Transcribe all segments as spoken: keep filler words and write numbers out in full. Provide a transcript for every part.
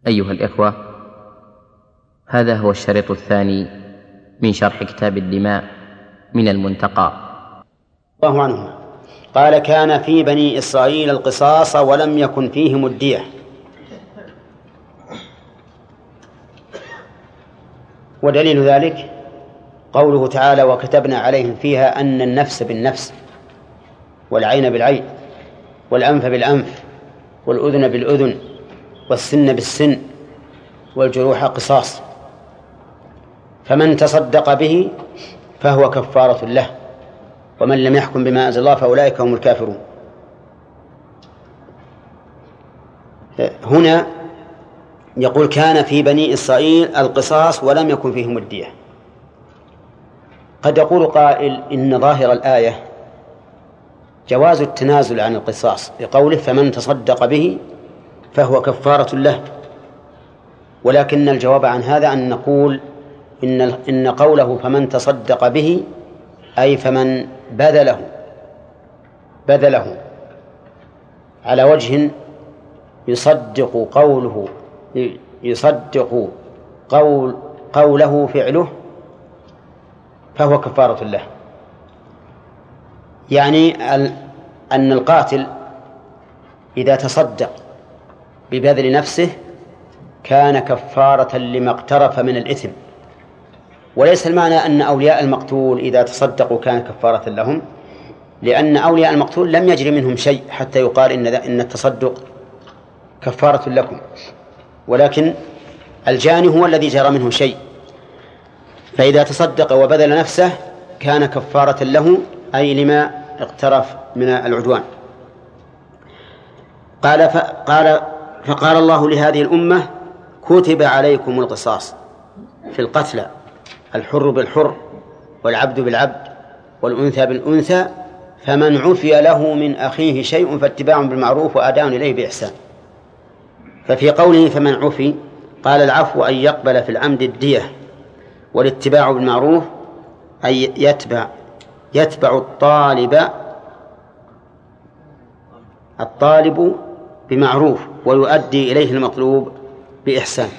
أيها الإخوة، هذا هو الشريط الثاني من شرح كتاب الدماء من المنتقى. الله عنه قال: كان في بني إسرائيل القصاص ولم يكن فيهم الدية. ودليل ذلك قوله تعالى: وكتبنا عليهم فيها أن النفس بالنفس والعين بالعين والأنف بالأنف والأذن بالأذن والسن بالسن والجروح قصاص، فمن تصدق به فهو كفارة له، ومن لم يحكم بما أنزل الله فأولئك هم الكافرون. هنا يقول: كان في بني إسرائيل القصاص ولم يكن فيهم الدية. قد يقول قائل إن ظاهر الآية جواز التنازل عن القصاص بقوله: فمن تصدق به فهو كفارة له، ولكن الجواب عن هذا أن نقول إن إن قوله فمن تصدق به أي فمن بذله بذله على وجه يصدق قوله يصدق قول قوله فعله فهو كفارة له. يعني أن القاتل إذا تصدق ببذل نفسه كان كفارة لما اقترف من الإثم، وليس المعنى أن أولياء المقتول إذا تصدقوا كان كفارة لهم، لأن أولياء المقتول لم يجري منهم شيء حتى يقال إن إن التصدق كفارة لكم، ولكن الجاني هو الذي جرى منه شيء، فإذا تصدق وبذل نفسه كان كفارة له أي لما اقترف من العدوان. قال فقال فقال الله لهذه الأمة: كتب عليكم القصاص في القتلى، الحر بالحر والعبد بالعبد والأنثى بالأنثى، فمن عفي له من أخيه شيء فاتباع بالمعروف وأداء إليه بإحسان. ففي قوله فمن عفي قال: العفو أن يقبل في العمد الدية، والاتباع بالمعروف أي يتبع يتبع الطالب الطالب بمعروف ويؤدي إليه المطلوب بإحسان.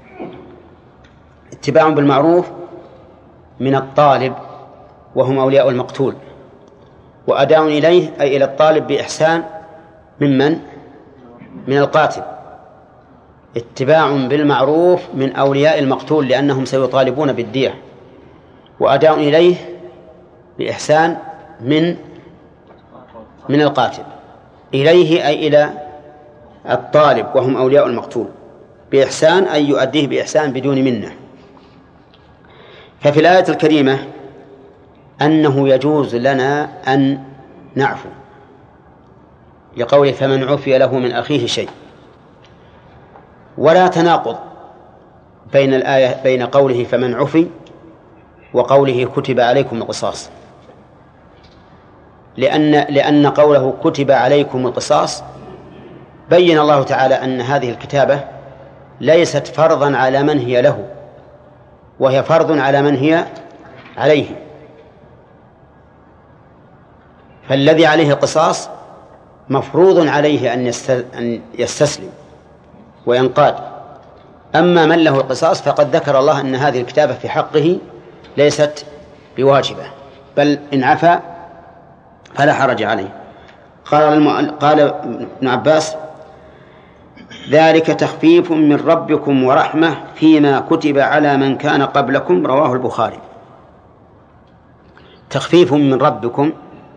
اتباع بالمعروف من الطالب وهم أولياء المقتول، وأداء إليه أي إلى الطالب بإحسان ممن من القاتل. اتباع بالمعروف من أولياء المقتول لأنهم سيطالبون بالدية، وأداء إليه بإحسان من من القاتل. إليه أي إلى الطالب وهم أولياء المقتول بإحسان أي يؤديه بإحسان بدون منة. ففي الآية الكريمة أنه يجوز لنا أن نعفو لقوله فمن عفي له من أخيه شيء، ولا تناقض بين الآية بين قوله فمن عفي وقوله كتب عليكم القصاص، لأن لأن قوله كتب عليكم القصاص بين الله تعالى أن هذه الكتابة ليست فرضا على من هي له، وهي فرض على من هي عليه. فالذي عليه القصاص مفروض عليه أن يستسلم وينقاد، أما من له القصاص فقد ذكر الله أن هذه الكتابة في حقه ليست بواجبة، بل إن عفا فلا حرج عليه. قال قال ابن عباس: ذلك تخفيف من ربكم ورحمة فيما كتب على من كان قبلكم، رواه البخاري. تخفيف من ربكم،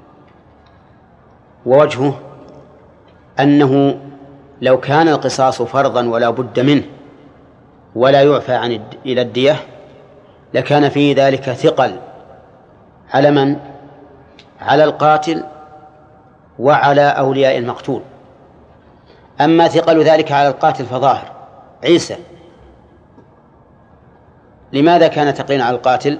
ووجهه أنه لو كان القصاص فرضا ولا بد منه ولا يعفى عن إلى الدية لكان فيه ذلك ثقل على من؟ على القاتل وعلى أولياء المقتول. أما ثقل ذلك على القاتل فظاهر. عيسى لماذا كان ثقيلا على القاتل؟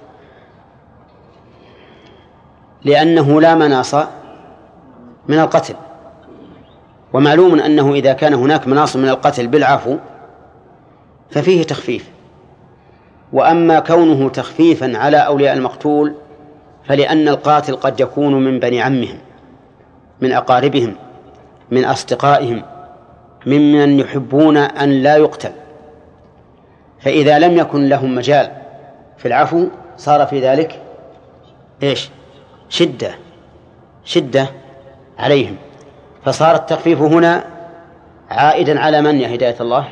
لأنه لا مناص من القتل، ومعلوم أنه إذا كان هناك مناص من القتل بالعفو ففيه تخفيف. وأما كونه تخفيفا على أولياء المقتول فلأن القاتل قد يكون من بني عمهم، من أقاربهم، من أصدقائهم، ممن يحبون أن لا يقتل، فإذا لم يكن لهم مجال في العفو صار في ذلك إيش؟ شدة شدة عليهم، فصار التخفيف هنا عائدا على من يا هداية الله؟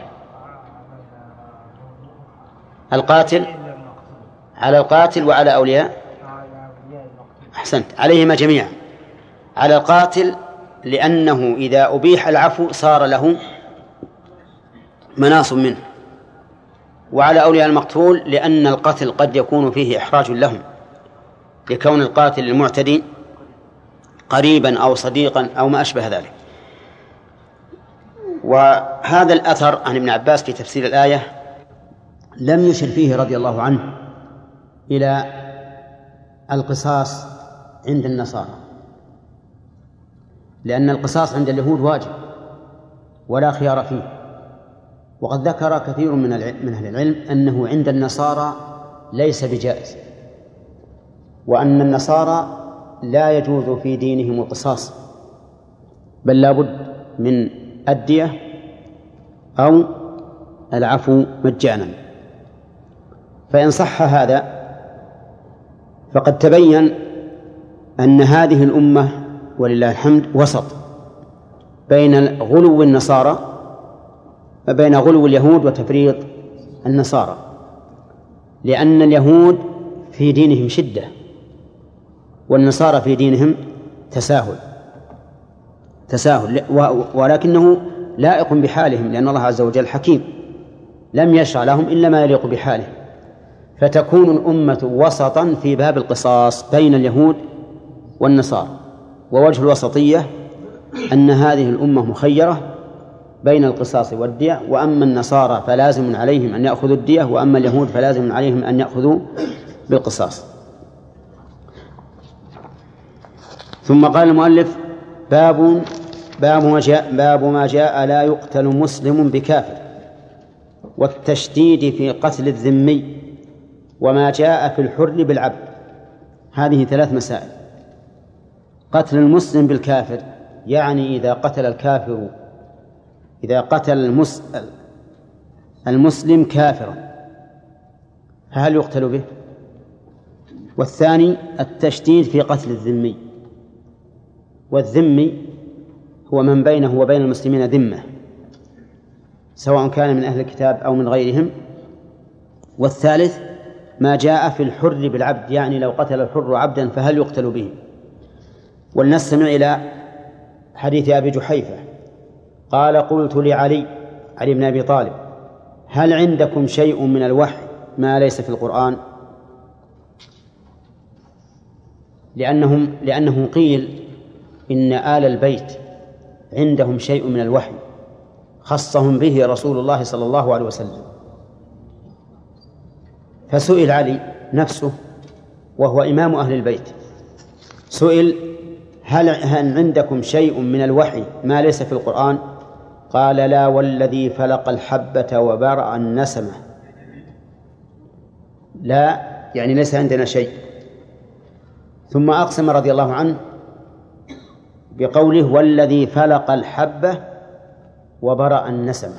القاتل، على القاتل وعلى أولياء، أحسنت، عليهما جميعا، على القاتل لأنه إذا أبيح العفو صار له مناص منه، وعلى أولياء المقتول لأن القتل قد يكون فيه إحراج لهم لكون القاتل المعتدي قريبا أو صديقا أو ما أشبه ذلك. وهذا الأثر عن ابن عباس في تفسير الآية لم يشر فيه رضي الله عنه إلى القصاص عند النصارى، لأن القصاص عند اليهود واجب ولا خيار فيه، وقد ذكر كثير من أهل العلم أنه عند النصارى ليس بجائز، وأن النصارى لا يجوز في دينهم القصاص، بل لا بد من الدية أو العفو مجانا. فإن صح هذا فقد تبين أن هذه الأمة ولله الحمد وسط بين غلو النصارى بين غلو اليهود وتفريط النصارى، لأن اليهود في دينهم شدة والنصارى في دينهم تساهل تساهل ولكنه لائق بحالهم، لأن الله عز وجل حكيم لم يشرع لهم إلا ما يليق بحالهم، فتكون الأمة وسطا في باب القصاص بين اليهود والنصارى. ووجه الوسطية أن هذه الأمة مخيرة بين القصاص والدية، وأما النصارى فلازم عليهم أن يأخذوا الدية، وأما اليهود فلازم عليهم أن يأخذوا بالقصاص. ثم قال المؤلف باب باب ما جاء, باب ما جاء لا يقتل مسلم بكافر، والتشديد في قتل الذمي، وما جاء في الحر بالعبد. هذه ثلاث مسائل. قتل المسلم بالكافر يعني إذا قتل الكافر إذا قتل المسلم كافرا فهل يقتل به؟ والثاني التشديد في قتل الذمي، والذمي هو من بينه وبين المسلمين ذمة سواء كان من أهل الكتاب أو من غيرهم. والثالث ما جاء في الحر بالعبد يعني لو قتل الحر عبدا فهل يقتل به؟ ولنستمع إلى حديث أبي جحيفة قال قلت لعلي علي بن أبي طالب هل عندكم شيء من الوحي ما ليس في القرآن؟ لأنهم لأنه قيل إن آل البيت عندهم شيء من الوحي خصهم به رسول الله صلى الله عليه وسلم. فسئل علي نفسه وهو إمام أهل البيت، سئل هل, هل عندكم شيء من الوحي ما ليس في القرآن؟ قال لا والذي فلق الحبة وبرأ النسمة، لا يعني ليس عندنا شيء. ثم أقسم رضي الله عنه بقوله والذي فلق الحبة وبرأ النسمة.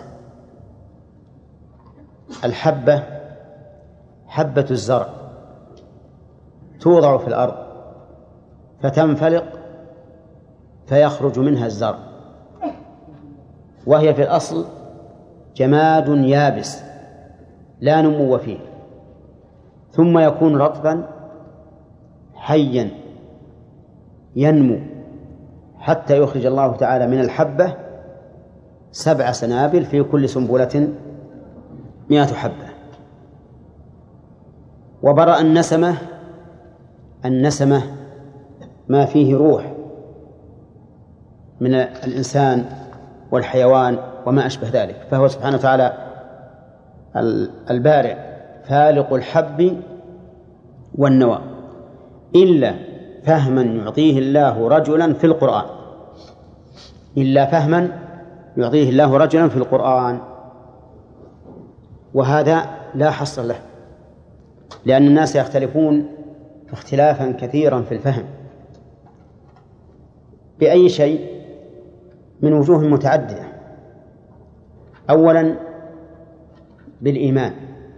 الحبة حبة الزرع توضع في الأرض فتنفلق فيخرج منها الزرع، وهي في الأصل جماد يابس لا نمو فيه، ثم يكون رطبا حيا ينمو حتى يخرج الله تعالى من الحبة سبع سنابل في كل سنبلة مئة حبة. وبرأ النسمة، النسمة ما فيه روح من الإنسان والحيوان وما أشبه ذلك، فهو سبحانه وتعالى البارئ فالق الحب والنوى، إلا فهما يعطيه الله رجلا في القرآن إلا فهما يعطيه الله رجلا في القرآن وهذا لا حصر له، لأن الناس يختلفون اختلافا كثيرا في الفهم بأي شيء من وجوه متعددة. أولا بالإيمان،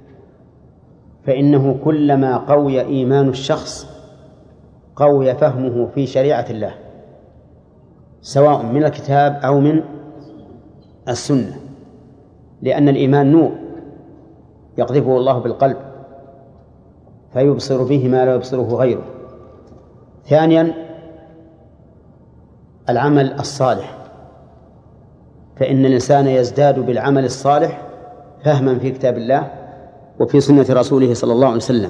فإنه كلما قوي إيمان الشخص قوي فهمه في شريعة الله، سواء من الكتاب أو من السنة، لأن الإيمان نور يقذفه الله بالقلب فيبصر به ما لا يبصره غيره. ثانيا العمل الصالح، فإن الإنسان يزداد بالعمل الصالح فهما في كتاب الله وفي سنة رسوله صلى الله عليه وسلم.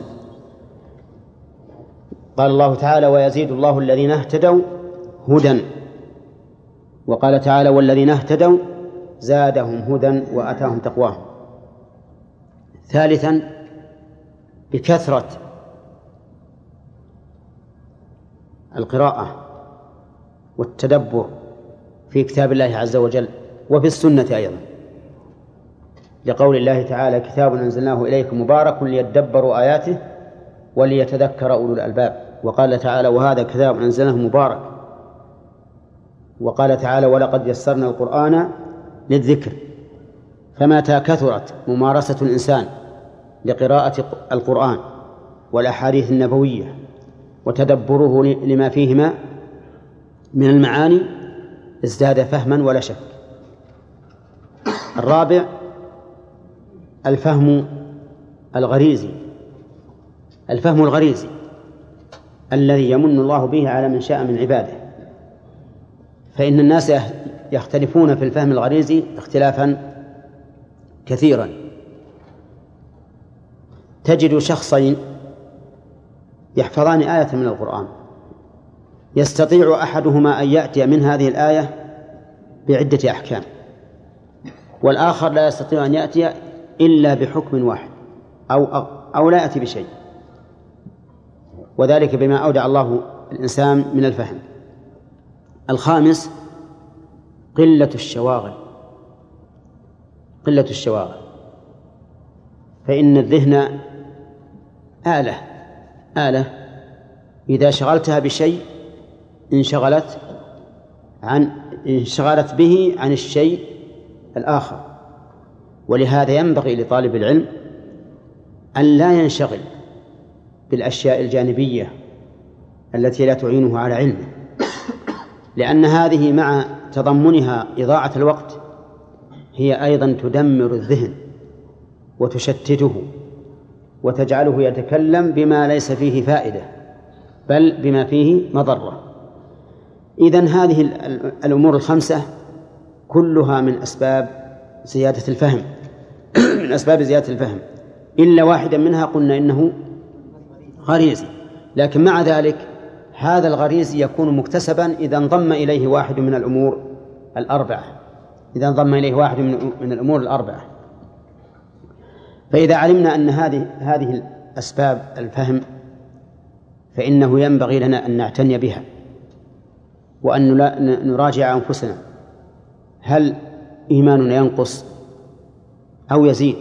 قال الله تعالى: ويزيد الله الذين اهتدوا هدى. وقال تعالى: والذين اهتدوا زادهم هدى وآتاهم تقواهم. ثالثا بكثرة القراءة والتدبر في كتاب الله عز وجل وفي السنة أيضا، لقول الله تعالى: كتاب أنزلناه إليكم مبارك ليدبروا آياته وليتذكر أولو الألباب. وقال تعالى: وهذا كتاب أنزلناه مبارك. وقال تعالى: ولقد يسرنا القرآن للذكر. فمتى كثرت ممارسة الإنسان لقراءة القرآن والأحاديث النبوية وتدبره لما فيهما من المعاني ازداد فهما ولا شك. الرابع الفهم الغريزي، الفهم الغريزي الذي يمن الله به على من شاء من عباده، فإن الناس يختلفون في الفهم الغريزي اختلافا كثيرا. تجد شخصين يحفظان آية من القرآن، يستطيع أحدهما أن يأتي من هذه الآية بعدة أحكام، والآخر لا يستطيع أن يأتي إلا بحكم واحد أو, أو لا يأتي بشيء، وذلك بما أودع الله الإنسان من الفهم. الخامس قلة الشواغل، قلة الشواغل، فإن الذهن آلة آلة إذا شغلتها بشيء انشغلت عن انشغلت به عن الشيء الآخر. ولهذا ينبغي لطالب العلم أن لا ينشغل بالأشياء الجانبية التي لا تعينه على علمه، لأن هذه مع تضمنها إضاعة الوقت هي أيضا تدمر الذهن وتشتته وتجعله يتكلم بما ليس فيه فائدة بل بما فيه مضرة. إذن هذه الأمور الخمسة كلها من أسباب زيادة الفهم من أسباب زيادة الفهم، إلا واحدا منها قلنا إنه غريزي، لكن مع ذلك هذا الغريزي يكون مكتسبا إذا انضم إليه واحد من الأمور الأربعة إذا انضم إليه واحد من الأمور الأربعة. فإذا علمنا أن هذه هذه الأسباب الفهم فإنه ينبغي لنا أن نعتني بها وأن نراجع أنفسنا، هل إيماننا ينقص أو يزيد؟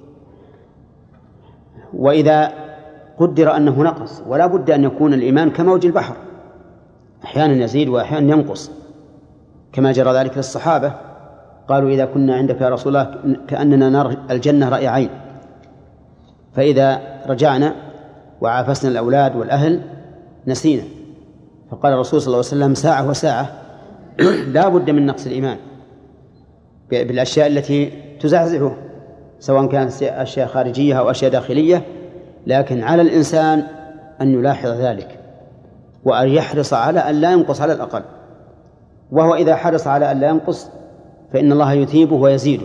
وإذا قدر أنه نقص، ولا بد أن يكون الإيمان كموج البحر، أحيانا يزيد وأحيانا ينقص، كما جرى ذلك للصحابة. قالوا: إذا كنا عندك يا رسول الله كأننا نرى الجنة رأي عين، فإذا رجعنا وعافسنا الأولاد والأهل نسينا. فقال الرسول صلى الله عليه وسلم: ساعة وساعة. لا بد من نقص الإيمان بالأشياء التي تزعزعه، سواء كانت أشياء خارجية أو أشياء داخلية، لكن على الإنسان أن يلاحظ ذلك وأن يحرص على أن لا ينقص على الأقل، وهو إذا حرص على أن لا ينقص فإن الله يثيبه ويزيده.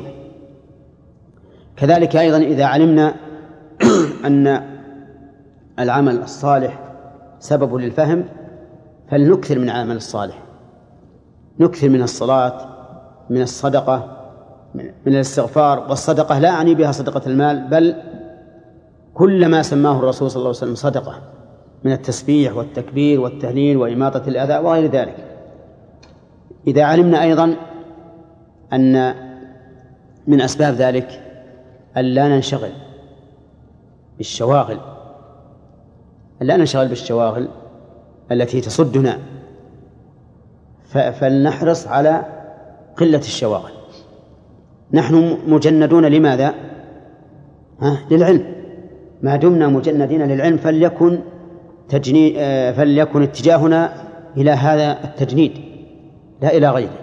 كذلك أيضا إذا علمنا أن العمل الصالح سبب للفهم فلنكثر من العمل الصالح، نكثر من الصلاة، من الصدقة، من الاستغفار. والصدقة لا أعني بها صدقة المال، بل كل ما سماه الرسول صلى الله عليه وسلم صدقة من التسبيح والتكبير والتهليل وإماطة الأذى وغير ذلك. إذا علمنا أيضا أن من أسباب ذلك أن لا ننشغل بالشواغل أن لا ننشغل بالشواغل التي تصدنا، فلنحرص على قلة الشواغل. نحن مجندون لماذا؟ ها؟ للعلم. ما دمنا مجندين للعلم فليكن تجني فليكن اتجاهنا إلى هذا التجنيد لا إلى غيره.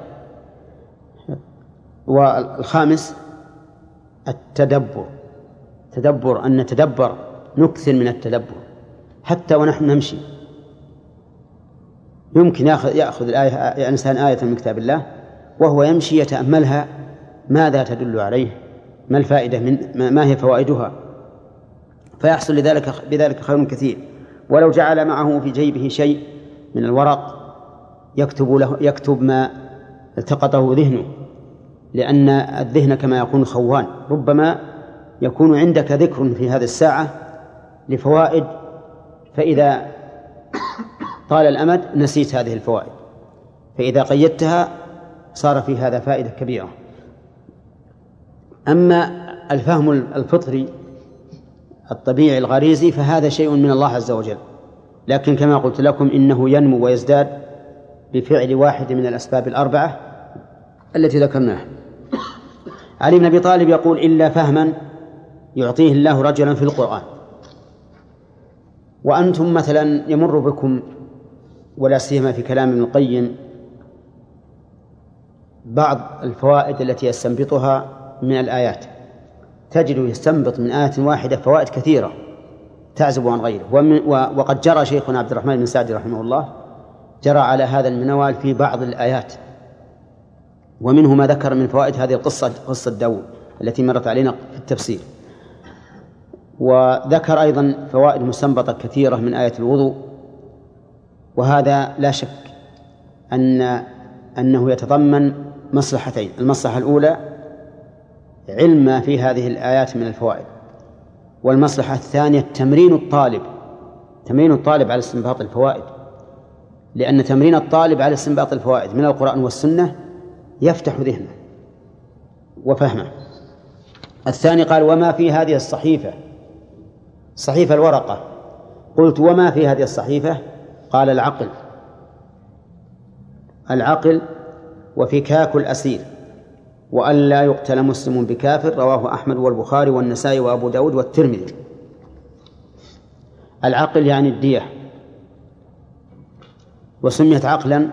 والخامس التدبر، تدبر أن نتدبر، نكثر من التدبر حتى ونحن نمشي. يمكن يأخذ, يأخذ الآية الإنسان آية من كتاب الله وهو يمشي يتأملها، ماذا تدل عليه، ما الفائدة من ما هي فوائدها، فيحصل لذلك بذلك خير كثير. ولو جعل معه في جيبه شيء من الورق يكتب له يكتب ما التقطه ذهنه، لأن الذهن كما يكون خوان، ربما يكون عندك ذكر في هذه الساعة لفوائد، فإذا طال الأمد نسيت هذه الفوائد، فإذا قيدتها صار في هذا فائدة كبيرة. أما الفهم الفطري الطبيعي الغريزي فهذا شيء من الله عز وجل، لكن كما قلت لكم إنه ينمو ويزداد بفعل واحد من الأسباب الأربعة التي ذكرناها. علي بن أبي طالب يقول: إلا فهما يعطيه الله رجلا في القرآن. وأنتم مثلا يمر بكم ولا سيما في كلام ابن القيم بعض الفوائد التي يستنبطها من الآيات، تجد يستنبط من آية واحدة فوائد كثيرة تعزب عن غيره. وقد جرى شيخنا عبد الرحمن بن سعدي رحمه الله جرى على هذا المنوال في بعض الآيات، ومنه ما ذكر من فوائد هذه القصة، قصة داود التي مرت علينا في التفسير. وذكر أيضا فوائد مستنبطة كثيرة من آية الوضوء، وهذا لا شك أن أنه يتضمن مصلحتين: المصلحة الأولى علم ما في هذه الآيات من الفوائد، والمصلحة الثانية تمرين الطالب تمرين الطالب على استنباط الفوائد، لأن تمرين الطالب على استنباط الفوائد من القرآن والسنة يفتح ذهنه وفهمه. الثاني قال: وما في هذه الصحيفة، صحيفة الورقة. قلت: وما في هذه الصحيفة؟ قال: العقل العقل وفكاك الأسير، وأن لا يقتل مسلم بكافر، رواه أحمد والبخاري والنسائي وأبو داود والترمذي. العقل يعني الدية، وسميت عقلا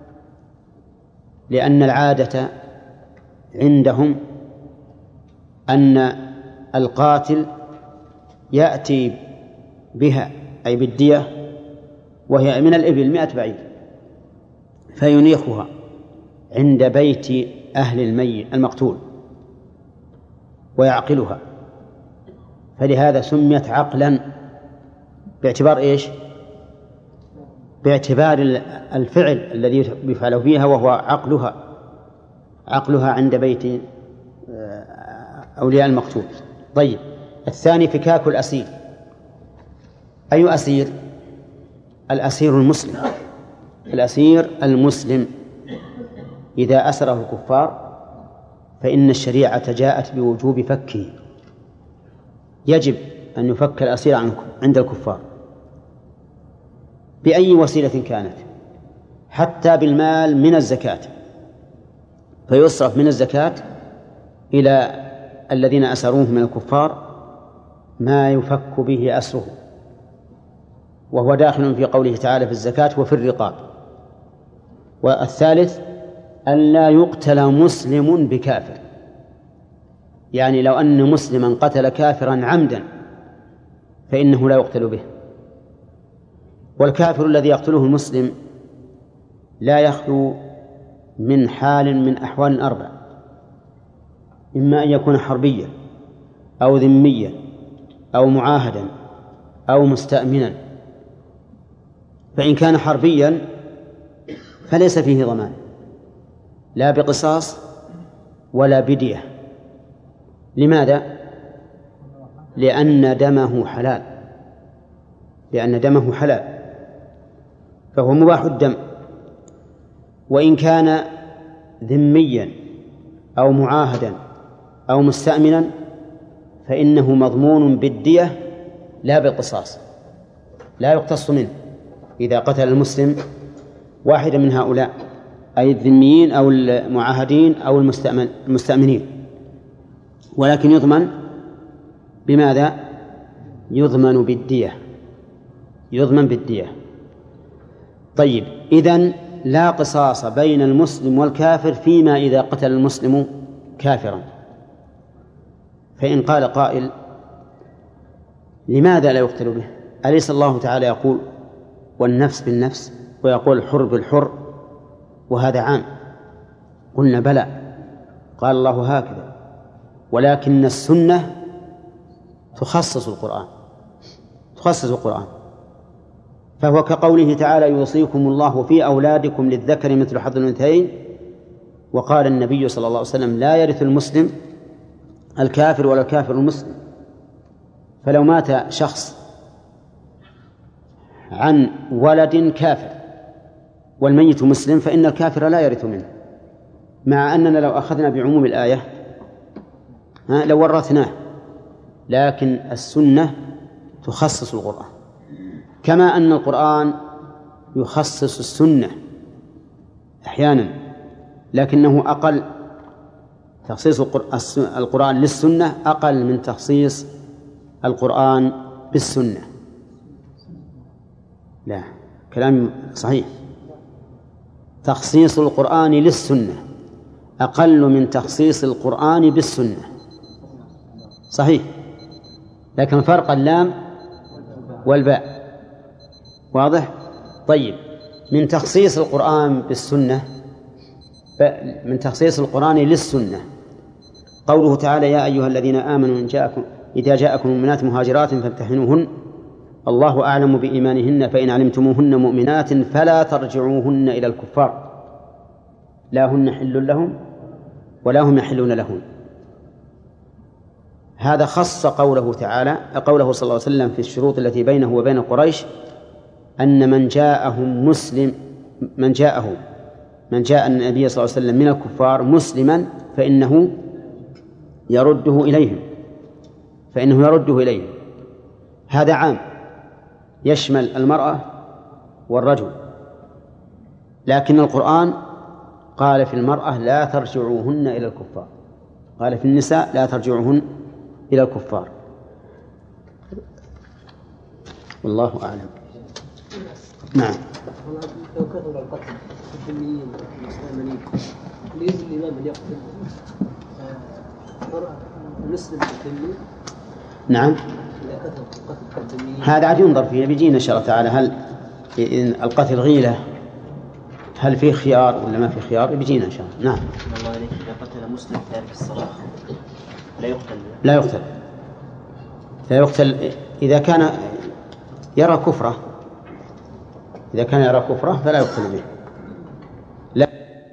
لأن العادة عندهم أن القاتل يأتي بها أي بالدية وهي من الإبل مئة بعير، فينيخها عند بيت أهل الميت المقتول ويعقلها، فلهذا سميت عقلا باعتبار إيش؟ باعتبار الفعل الذي يفعل فيها وهو عقلها عقلها عند بيت أولياء المقتول. طيب، الثاني فكاك الأسير. أي أسير؟ الأسير المسلم الأسير المسلم إذا أسره الكفار فإن الشريعة جاءت بوجوب فكه، يجب أن يفك الأسير عنكم عند الكفار بأي وسيلة كانت، حتى بالمال من الزكاة، فيصرف من الزكاة إلى الذين أسروه من الكفار ما يفك به أسره، وهو داخل في قوله تعالى في الزكاة وفي الرقاب. والثالث أن لا يقتل مسلم بكافر، يعني لو أن مسلما قتل كافرا عمدا فإنه لا يقتل به. والكافر الذي يقتله المسلم لا يخلو من حال من أحوال أربع: إما أن يكون حربيا أو ذميا أو معاهدا أو مستأمنا. فإن كان حربيا فليس فيه ضمان لا بقصاص ولا بدية. لماذا؟ لأن دمه حلال لأن دمه حلال فهو مباح الدم. وإن كان ذميا أو معاهدا أو مستأمنا فإنه مضمون بالدية لا بالقصاص، لا يقتص منه إذا قتل المسلم واحدا من هؤلاء، أي الذميين أو المعاهدين أو المستأمنين. ولكن يضمن بماذا؟ يضمن بالدية، يضمن بالدية. طيب، إذن لا قصاص بين المسلم والكافر فيما إذا قتل المسلم كافرا. فإن قال قائل: لماذا لا يقتل به؟ أليس الله تعالى يقول والنفس بالنفس، ويقول الحر بالحر، وهذا عام؟ قلنا بلى، قال الله هكذا، ولكن السنة تخصص القرآن، تخصص القرآن. فهو كقوله تعالى: يوصيكم الله في أولادكم للذكر مثل حظ الأنثيين. وقال النبي صلى الله عليه وسلم: لا يرث المسلم الكافر ولا الكافر المسلم. فلو مات شخص عن ولد كافر والميت مسلم فإن الكافر لا يرث منه، مع أننا لو أخذنا بعموم الآية لو ورثناه، لكن السنة تخصص القرآن، كما أن القرآن يخصص السنة أحيانا، لكنه أقل. تخصيص القرآن للسنة أقل من تخصيص القرآن بالسنة. لا، كلام صحيح. تخصيص القرآن للسنة أقل من تخصيص القرآن بالسنة، صحيح، لكن فرق اللام والباء واضح. طيب، من تخصيص القرآن بالسنة، من تخصيص القرآن للسنة قوله تعالى: يا أيها الذين آمنوا إن جاءكم إذا جاءكم مؤمنات مهاجرات فامتحنوهن الله أعلم بإيمانهن فإن علمتموهن مؤمنات فلا ترجعوهن إلى الكفار لا هن حل لهم ولا هم يحلون لهم. هذا خص قوله تعالى قوله صلى الله عليه وسلم في الشروط التي بينه وبين قريش أن من جاءهم مسلم من جاءه من جاء النبي صلى الله عليه وسلم من الكفار مسلما فإنه يرده إليهم فإنه يرده إليهم. هذا عام يشمل المرأة والرجل، لكن القرآن قال في المرأة لا ترجعوهن إلى الكفار، قال في النساء لا ترجعوهن إلى الكفار. والله أعلم. نعم. لو كثر القتل الذميين المسلمين ليس الإمام أن يقتل المسلم الذمي؟ نعم. هذا عاد ينظر فيه، بيجينا إن شاء الله تعالى هل القتل غيلة هل فيه خيار ولا ما فيه خيار، بيجينا إن شاء الله. نعم. الله عليك، إذا قتل مسلم تارك الصلاة لا يقتل لا يقتل لا يقتل إذا كان يرى كفره إذا كان يرى كفره فلا يقتل به. لا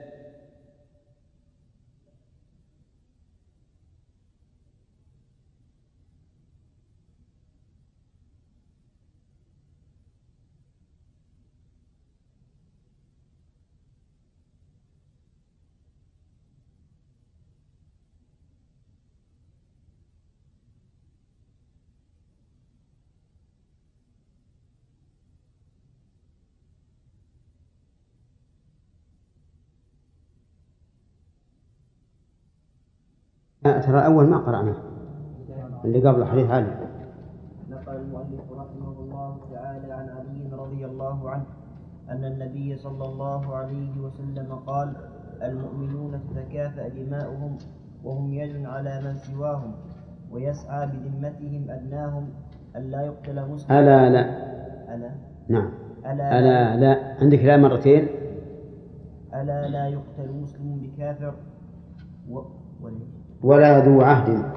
ترى أول ما قرأنا اللي قبل حديث علي. نقل المؤلف رحمه الله تعالى عن علي رضي الله عنه أن النبي صلى الله عليه وسلم قال: المؤمنون تتكافأ دماؤهم وهم يد على من سواهم ويسعى بذمتهم أدناهم ألا يقتل مسلم. ألا لا ألا نعم ألا, ألا لا عندك لا مرتين. ألا لا يقتل مسلم بكافر و... ولا ذو عهد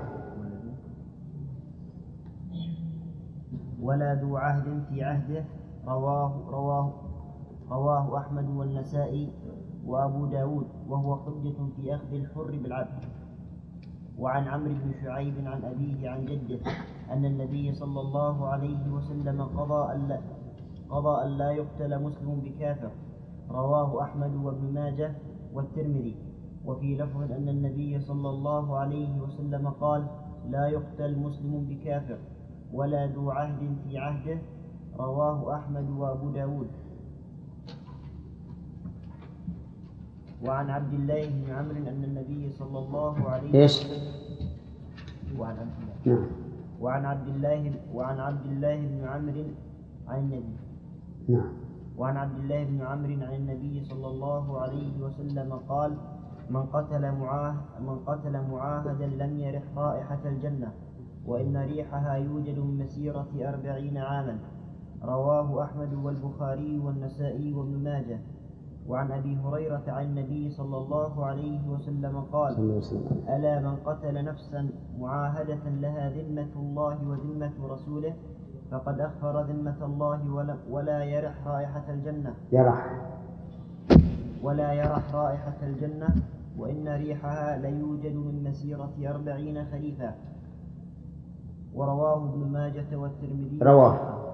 ولا ذو عهد في عهده. رواه رواه رواه أحمد والنسائي وأبو داود، وهو حجة في أخذ الحر بالعبد. وعن عمرو بن شعيب عن أبيه عن جده أن النبي صلى الله عليه وسلم قضى ألا قضى أن لا يقتل مسلم بكافر. رواه أحمد وابن ماجه والترمذي. وفي لفظ أن النبي صلى الله عليه وسلم قال: لا يقتل مسلم بكافر ولا ذو عهد في عهده. رواه أحمد وأبو داود. وعن عبد الله بن عمرو أن النبي صلى الله عليه إيش؟ وسلم وعن عبد الله نعم. وعن عبد الله وعن عبد الله بن عمرو عن النبي نعم. وعن عبد الله بن عمرو عن النبي صلى الله عليه وسلم قال: من قتل معاه من قتل معاهدا لم يرح رائحة الجنة، وإن ريحها يوجد من مسيرة أربعين عاما. رواه أحمد والبخاري والنسائي وابن ماجه. وعن أبي هريرة عن النبي صلى الله عليه وسلم قال: ألا من قتل نفسا معاهدة لها ذمة الله وذمة رسوله فقد أخفر ذمة الله ولا, ولا يرح رائحة الجنة يرح ولا يرح رائحة الجنة وإن ريحها ليوجد من مسيرة أربعين خريفا. ورواه ابن ماجة والترمذي. رواه.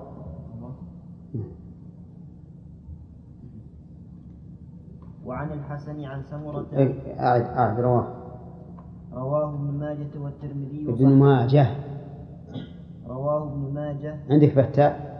وعن الحسن عن سمرة. أعد أعد رواه. رواه ابن ماجة والترمذي. ابن ماجه. رواه ابن ماجه. عندك فتاء.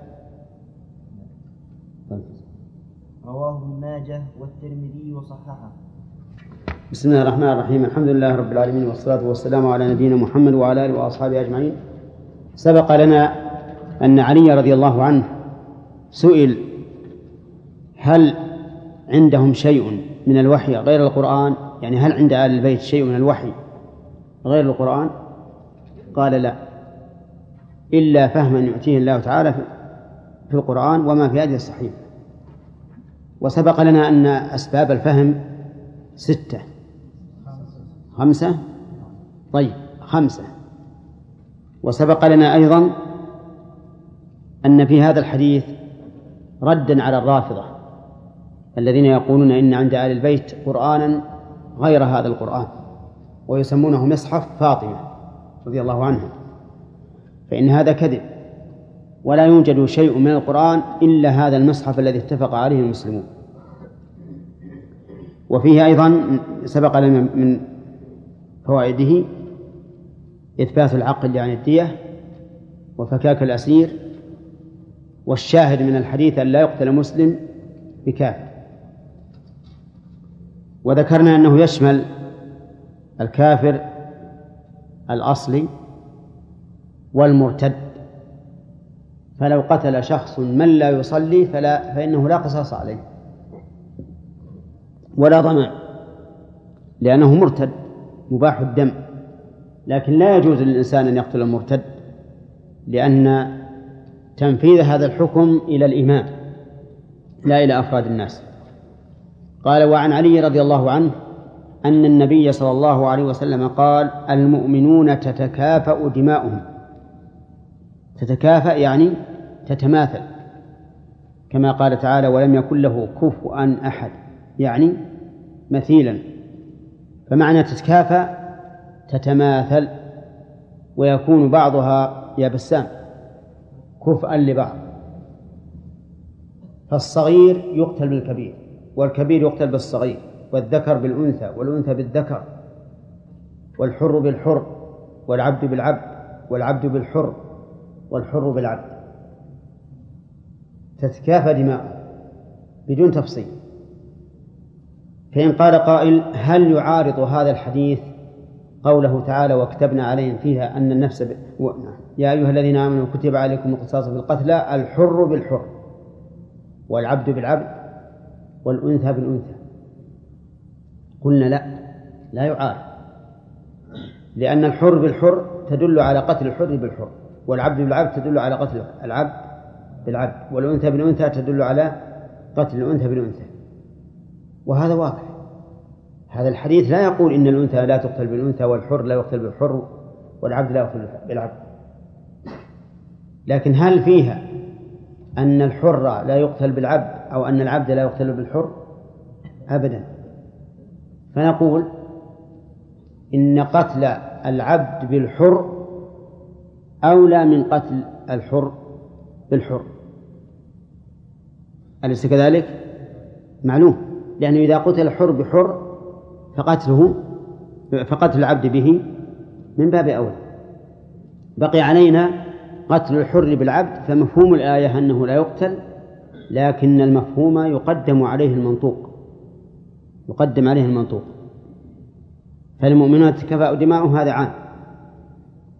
رواه ابن ماجه والترمذي وصححه. بسم الله الرحمن الرحيم. الحمد لله رب العالمين، والصلاة والسلام على نبينا محمد وعلى آله وأصحابه أجمعين. سبق لنا أن علي رضي الله عنه سئل: هل عندهم شيء من الوحي غير القرآن؟ يعني هل عند آل البيت شيء من الوحي غير القرآن؟ قال: لا، إلا فهما يؤتيه الله تعالى في القرآن وما في هذه الصحيفة. وسبق لنا أن أسباب الفهم ستة خمسة طيب خمسة وسبق لنا أيضا أن في هذا الحديث ردا على الرافضة الذين يقولون إن عند آل البيت قرآنا غير هذا القرآن ويسمونه مصحف فاطمة رضي الله عنها، فإن هذا كذب، ولا يوجد شيء من القرآن إلا هذا المصحف الذي اتفق عليه المسلمون. وفيه أيضا سبق لنا من فوائده إثبات العقل عن الدية وفكاك الأسير، والشاهد من الحديث أن لا يقتل مسلم بكافر. وذكرنا أنه يشمل الكافر الأصلي والمرتد، فلو قتل شخص من لا يصلي فلا فإنه لا قصاص عليه ولا ضمان، لأنه مرتد مباح الدم. لكن لا يجوز للإنسان أن يقتل المرتد، لأن تنفيذ هذا الحكم إلى الإمام لا إلى أفراد الناس. قال: وعن علي رضي الله عنه أن النبي صلى الله عليه وسلم قال: المؤمنون تتكافأ دماؤهم. تتكافأ يعني تتماثل، كما قال تعالى: ولم يكن له كفوا أحد، يعني مثيلا. فمعنى تتكافأ تتماثل، ويكون بعضها يا بسام كفءا لبعض. فالصغير يقتل بالكبير، والكبير يقتل بالصغير، والذكر بالأنثى، والأنثى بالذكر، والحر بالحر، والعبد بالعبد، والعبد بالحر، والحر بالعبد. تتكافى دماء بدون تفصيل. فإن قال قائل: هل يعارض هذا الحديث قوله تعالى: وكتبنا عليهم فيها أن النفس ب... و... يا أيها الذين آمنوا كتب عليكم القصاص في القتلى الحر بالحر والعبد بالعبد والأنثى بالأنثى؟ قلنا لا، لا يعارض، لأن الحر بالحر تدل على قتل الحر بالحر، والعبد بالعبد تدل على قتل العبد بالعبد، والأنثى بالأنثى تدل على قتل الأنثى بالأنثى. وهذا واقع. هذا الحديث لا يقول إن الأنثى لا تقتل بالأنثى والحر لا يقتل بالحر والعبد لا يقتل بالعبد، لكن هل فيها أن الحر لا يقتل بالعبد أو أن العبد لا يقتل بالحر؟ أبدا. فنقول إن قتل العبد بالحر أولى من قتل الحر بالحر. أليس كذلك؟ معلوم، لأنه إذا قتل الحر بحر فقتله فقتل العبد به من باب أولى. بقي علينا قتل الحر بالعبد، فمفهوم الآية أنه لا يقتل، لكن المفهوم يقدم عليه المنطوق يقدم عليه المنطوق. فالمؤمنون تتكافأ دماؤهم هذا عام،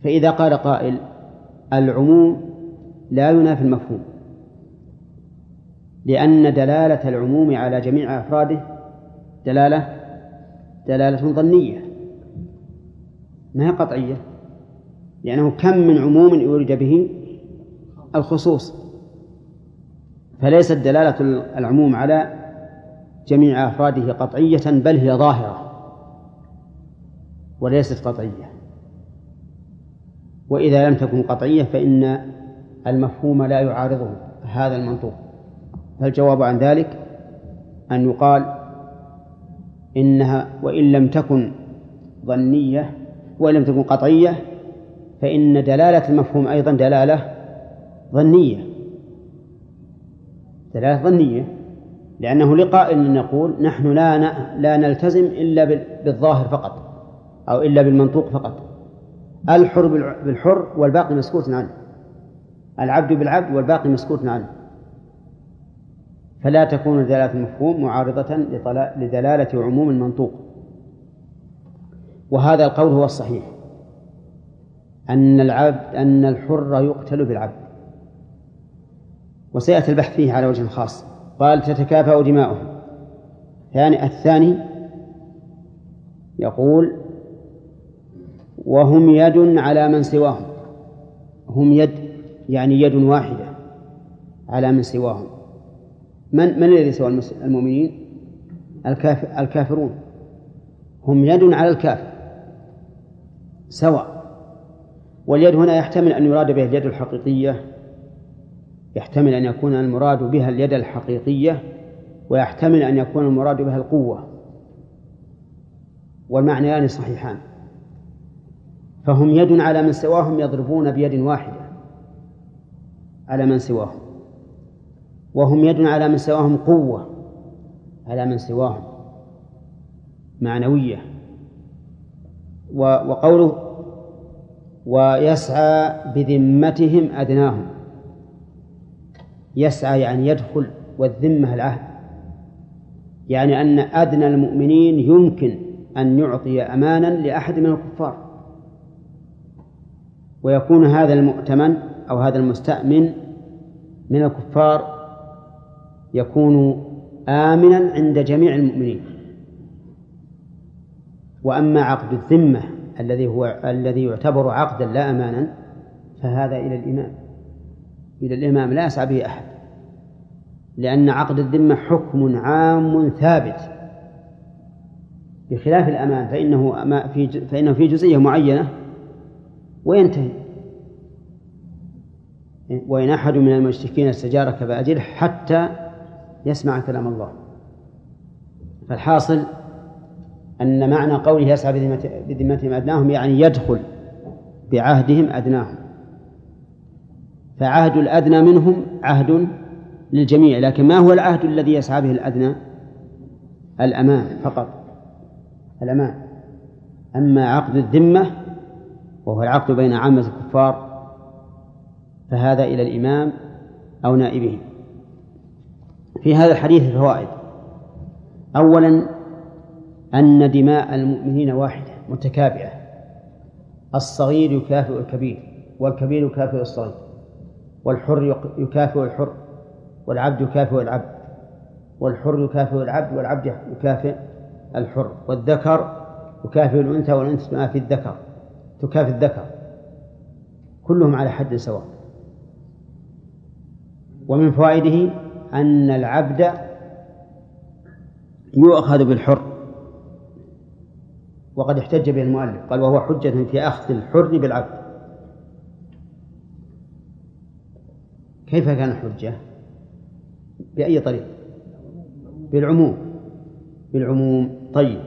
فإذا قال قائل العموم لا ينافي المفهوم، لأن دلالة العموم على جميع أفراده دلالة دلالة ظنية ما هي قطعية، لأنه كم من عموم يريد به الخصوص، فليست دلالة العموم على جميع أفراده قطعية، بل هي ظاهرة وليست قطعية. وإذا لم تكن قطعية فإن المفهوم لا يعارضه هذا المنطوق. فالجواب عن ذلك أن يقال إنها وإن لم تكن ظنية وإن لم تكن قطعية فإن دلالة المفهوم أيضا دلالة ظنية دلالة ظنية لأنه لقائل أن نقول نحن لا لا نلتزم إلا بالظاهر فقط أو إلا بالمنطوق فقط، الحر بالحر والباقي مسكوت عنه، العبد بالعبد والباقي مسكوت عنه، فلا تكون دلالة المفهوم معارضة لدلالة عموم المنطوق. وهذا القول هو الصحيح، أن العبد أن الحر يقتل بالعبد، وسيأتي البحث فيه على وجه خاص. قال تتكافأ دماؤهم. ثاني الثاني يقول وهم يد على من سواهم، هم يد يعني يد واحدة على من سواهم. من من الذي سوى المؤمنين؟ الكافر الكافرون، هم يد على الكافر سواء. واليد هنا يحتمل أن يراد بها اليد الحقيقية، يحتمل أن يكون المراد بها اليد الحقيقية، ويحتمل أن يكون المراد بها القوة، والمعنيان صحيحان. فهم يد على من سواهم يضربون بيد واحدة على من سواهم، وهم يد على من سواهم قوة على من سواهم معنوية. وقوله ويسعى بذمتهم أدناهم، يسعى يعني يدخل، والذمة العهد، يعني أن أدنى المؤمنين يمكن أن يعطي أمانا لأحد من الكفار، ويكون هذا المؤتمن أو هذا المستأمن من الكفار يكون آمنا عند جميع المؤمنين. وأما عقد الذمة الذي هو الذي يعتبر عقدا لا أمانا فهذا إلى الإمام إلى الإمام لا يسعى به أحد، لأن عقد الذمة حكم عام ثابت، بخلاف الأمان فإنه في فإنه في جزئية معينة وينتهي. وإن أحد من المشركين استجارك فأجره حتى يسمع كلام الله. فالحاصل أن معنى قوله يسعى بذمتهم أدناهم يعني يدخل بعهدهم أدناهم، فعهد الأدنى منهم عهد للجميع، لكن ما هو العهد الذي يسعى به الأدنى؟ الأمان فقط، الأمان. أما عقد الذمة وهو العقد بين عامة الكفار فهذا إلى الإمام أو نائبه. في هذا الحديث فوائد: أولا أن دماء المؤمنين واحدة متكافئة، الصغير يكافئ الكبير، والكبير يكافئ الصغير، والحر يكافئ الحر، والعبد يكافئ العبد، والحر يكافئ العبد، والعبد يكافئ الحر، والذكر يكافئ الأنثى، والأنثى تكافئ الذكر تكافئ الذكر كلهم على حد سواء. ومن فوائده أن العبد يؤخذ بالحر، وقد احتج به المؤلف قال وهو حجة في أخذ الحر بالعبد. كيف كان حجة؟ بأي طريق؟ بالعموم بالعموم طيب.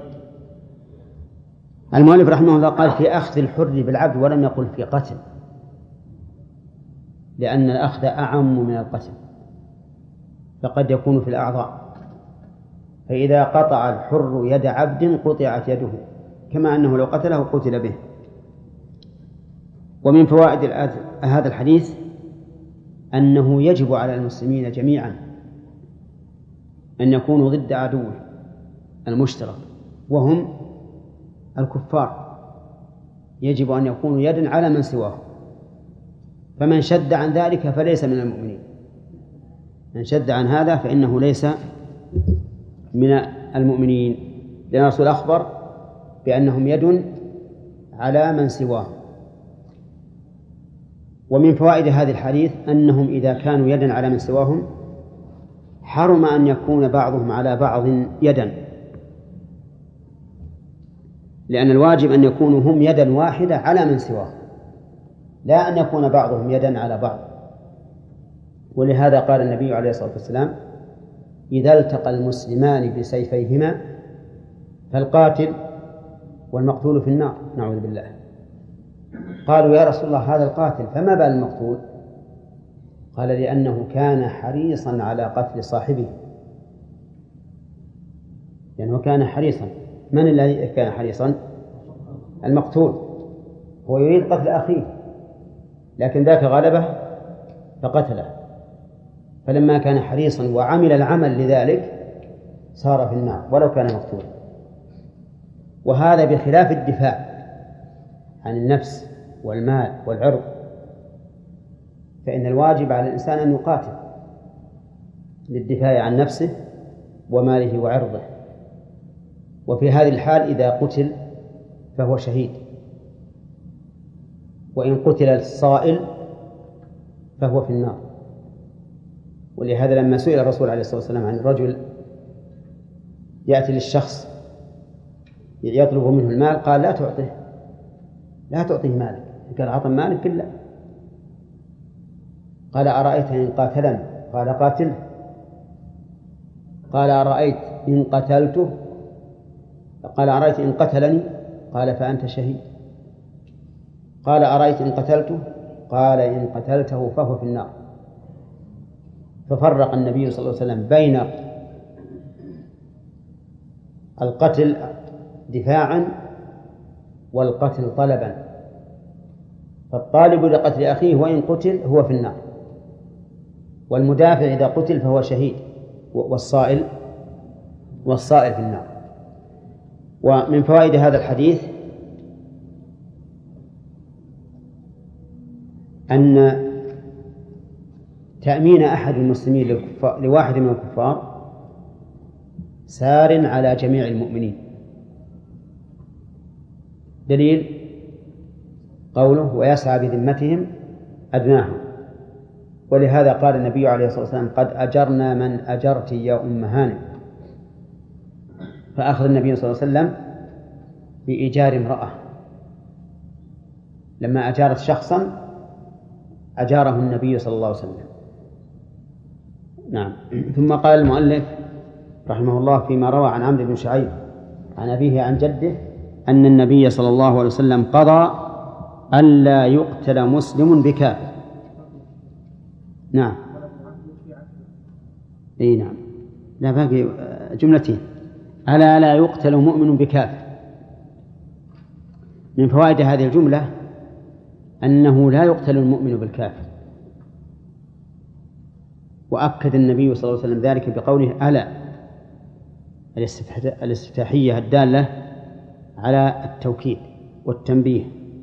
المؤلف رحمه الله قال في أخذ الحر بالعبد ولم يقل في قتل، لأن الأخذ أعم من القتل، فقد يكون في الأعضاء، فإذا قطع الحر يد عبد قطعت يده، كما أنه لو قتله قتل به. ومن فوائد هذا الحديث أنه يجب على المسلمين جميعا أن يكونوا ضد عدوه المشترك وهم الكفار، يجب أن يكون يدا على من سواه. فمن شد عن ذلك فليس من المؤمنين، من شد عن هذا فإنه ليس من المؤمنين، لأن الرسول أخبر بأنهم يد على من سواه. ومن فوائد هذه الحديث أنهم إذا كانوا يدا على من سواهم حرم أن يكون بعضهم على بعض يدا، لأن الواجب أن يكونوا هم يدا واحدة على من سواهم، لا أن يكون بعضهم يدا على بعض. ولهذا قال النبي عليه الصلاة والسلام: إذا التقى المسلمان بسيفيهما فالقاتل والمقتول في النار، نعوذ بالله. قالوا: يا رسول الله هذا القاتل فما بال المقتول؟ قال: لأنه كان حريصا على قتل صاحبه، لأنه كان حريصا. من الذي كان حريصا؟ المقتول، هو يريد قتل أخيه لكن ذاك غلبه فقتله، فلما كان حريصا وعمل العمل لذلك صار في النار ولو كان مقتولا. وهذا بخلاف الدفاع عن النفس والمال والعرض، فإن الواجب على الإنسان أن يقاتل للدفاع عن نفسه وماله وعرضه، وفي هذه الحال إذا قتل فهو شهيد، وإن قتل الصائل فهو في النار. ولهذا لما سئل الرسول عليه الصلاة والسلام عن الرجل يأتي للشخص يطلب منه المال قال: لا تعطيه لا تعطيه مالك. قال: أعطى مالك كله. قال: أرأيت إن قاتلني؟ قال: قاتله. قال: أرأيت إن قتلته؟ قال: أرأيت إن قتلني؟ قال: فأنت شهيد. قال: أرأيت إن قتلته؟ قال: إن قتلته فهو في النار. ففرق النبي صلى الله عليه وسلم بين القتل دفاعا والقتل طلبا، فالطالب لقتل أخيه وإن قتل هو في النار، والمدافع إذا قتل فهو شهيد، والصائل والصائل في النار. ومن فوائد هذا الحديث أن تأمين أحد المسلمين لواحد من الكفار سار على جميع المؤمنين. دليل قوله: ويسعى بذمتهم أدناهم. ولهذا قال النبي عليه الصلاة والسلام: قد أجرنا من أجرت يا أم هانم. فأخذ النبي صلى الله عليه وسلم بإيجار امرأة، لما أجارت شخصا أجاره النبي صلى الله عليه وسلم. نعم. ثم قال المؤلف رحمه الله فيما روى عن عمرو بن شعيب عن أبيه عن جده أن النبي صلى الله عليه وسلم قضى ألا يقتل مسلم بكافر. نعم. أي نعم، لا باقي جملتين: ألا لا يقتل مؤمن بكافر. من فوائد هذه الجملة أنه لا يقتل المؤمن بالكافر، وأكد النبي صلى الله عليه وسلم ذلك بقوله ألا، الاستفتاحية الدالة على التوكيد والتنبيه،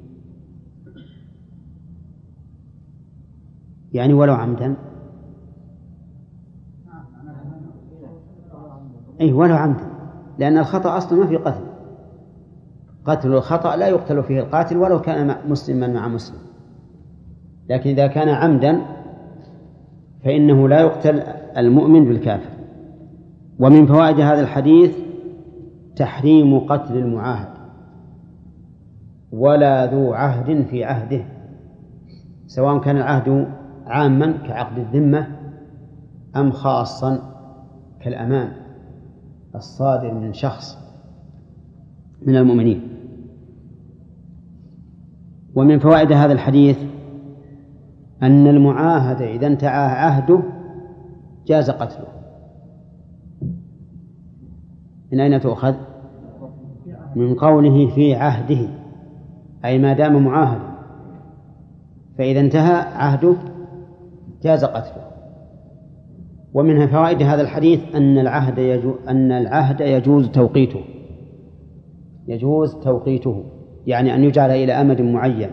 يعني ولو عمدا. أي ولو عمدا، لأن الخطأ أصلا ما في قتل. قتل الخطأ لا يقتل فيه القاتل ولو كان مسلما مع مسلم، لكن إذا كان عمدا فإنه لا يقتل المؤمن بالكافر. ومن فوائد هذا الحديث تحريم قتل المعاهد ولا ذو عهد في عهده، سواء كان العهد عاما كعقد الذمة أم خاصا كالأمان الصادر من شخص من المؤمنين. ومن فوائد هذا الحديث أن المعاهد إذا انتهى عهده جاز قتله. من أين تؤخذ؟ من قوله في عهده، أي ما دام معاهدا، فإذا انتهى عهده جاز قتله. ومن فوائد هذا الحديث أن العهد يجوز أن العهد يجوز توقيته يجوز توقيته يعني أن يجعل إلى أمد معين،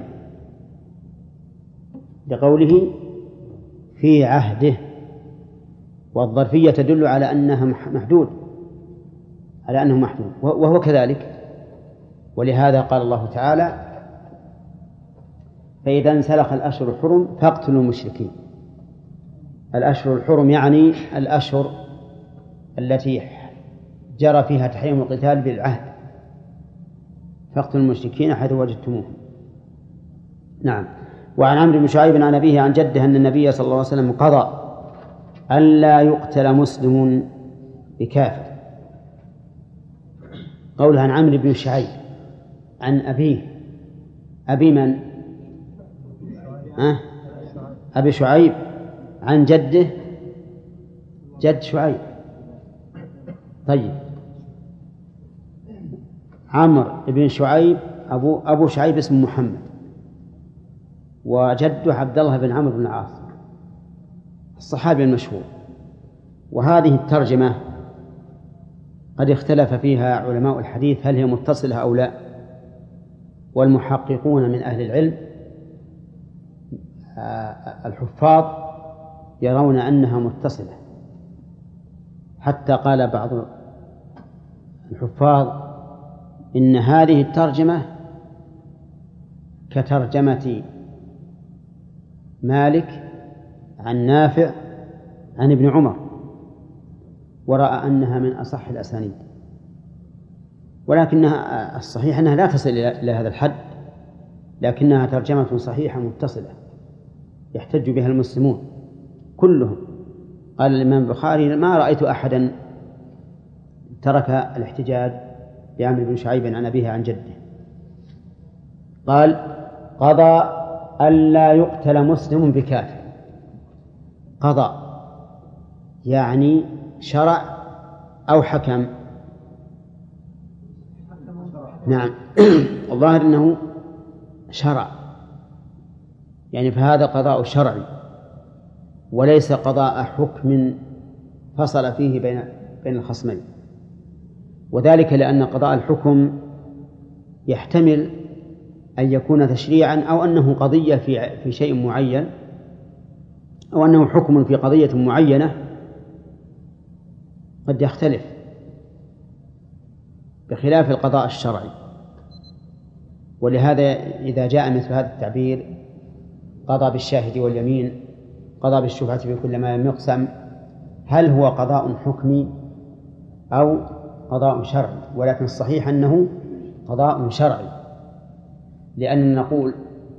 لقوله في عهده، والظرفية تدل على أنها محدود، على أنه محدود، وهو كذلك. ولهذا قال الله تعالى: فإذا انسلخ الأشهر الحرم فاقتلوا المشركين. الأشهر الحرم يعني الأشهر التي جرى فيها تحريم القتال بالعهد، فاقتلوا المشركين حيث وجدتموهم. نعم. وعن عمرو بن شعيب عن أبيه عن جده أن النبي صلى الله عليه وسلم قضى ألا يقتل مسلم بكافر. قوله عن عمرو بن شعيب عن أبيه، أبي من؟ أه؟ أبي شعيب عن جده، جد شعيب. طيب، عمرو بن شعيب أبو أبو شعيب اسمه محمد، وجده عبد الله بن عمرو بن العاص الصحابي المشهور. وهذه الترجمة قد اختلف فيها علماء الحديث هل هي متصلة أو لا، والمحققون من أهل العلم الحفاظ يرون أنها متصلة، حتى قال بعض الحفاظ إن هذه الترجمة كترجمة مالك عن نافع عن ابن عمر، ورأى أنها من أصح الأسانيد، ولكنها الصحيح أنها لا تصل إلى هذا الحد، لكنها ترجمة صحيحة متصلة يحتج بها المسلمون كلهم. قال الإمام البخاري: ما رأيت أحدا ترك الاحتجاج بعمرو بن شعيب عن أبيه عن جده. قال: قضى ألا يقتل مسلم بكافر. قضى يعني شرع أو حكم؟ نعم. الظاهر أنه شرع، يعني فهذا قضاء شرعي وليس قضاء حكم فصل فيه بين بين الخصمين. وذلك لأن قضاء الحكم يحتمل أن يكون تشريعا، أو أنه قضية في في شيء معين، أو أنه حكم في قضية معينة، قد يختلف بخلاف القضاء الشرعي. ولهذا إذا جاء مثل هذا التعبير: قضى بالشاهد واليمين، قضى بالشفعة في كل ما لم يقسم، هل هو قضاء حكمي أو قضاء شرعي؟ ولكن الصحيح أنه قضاء شرعي، لأننا نقول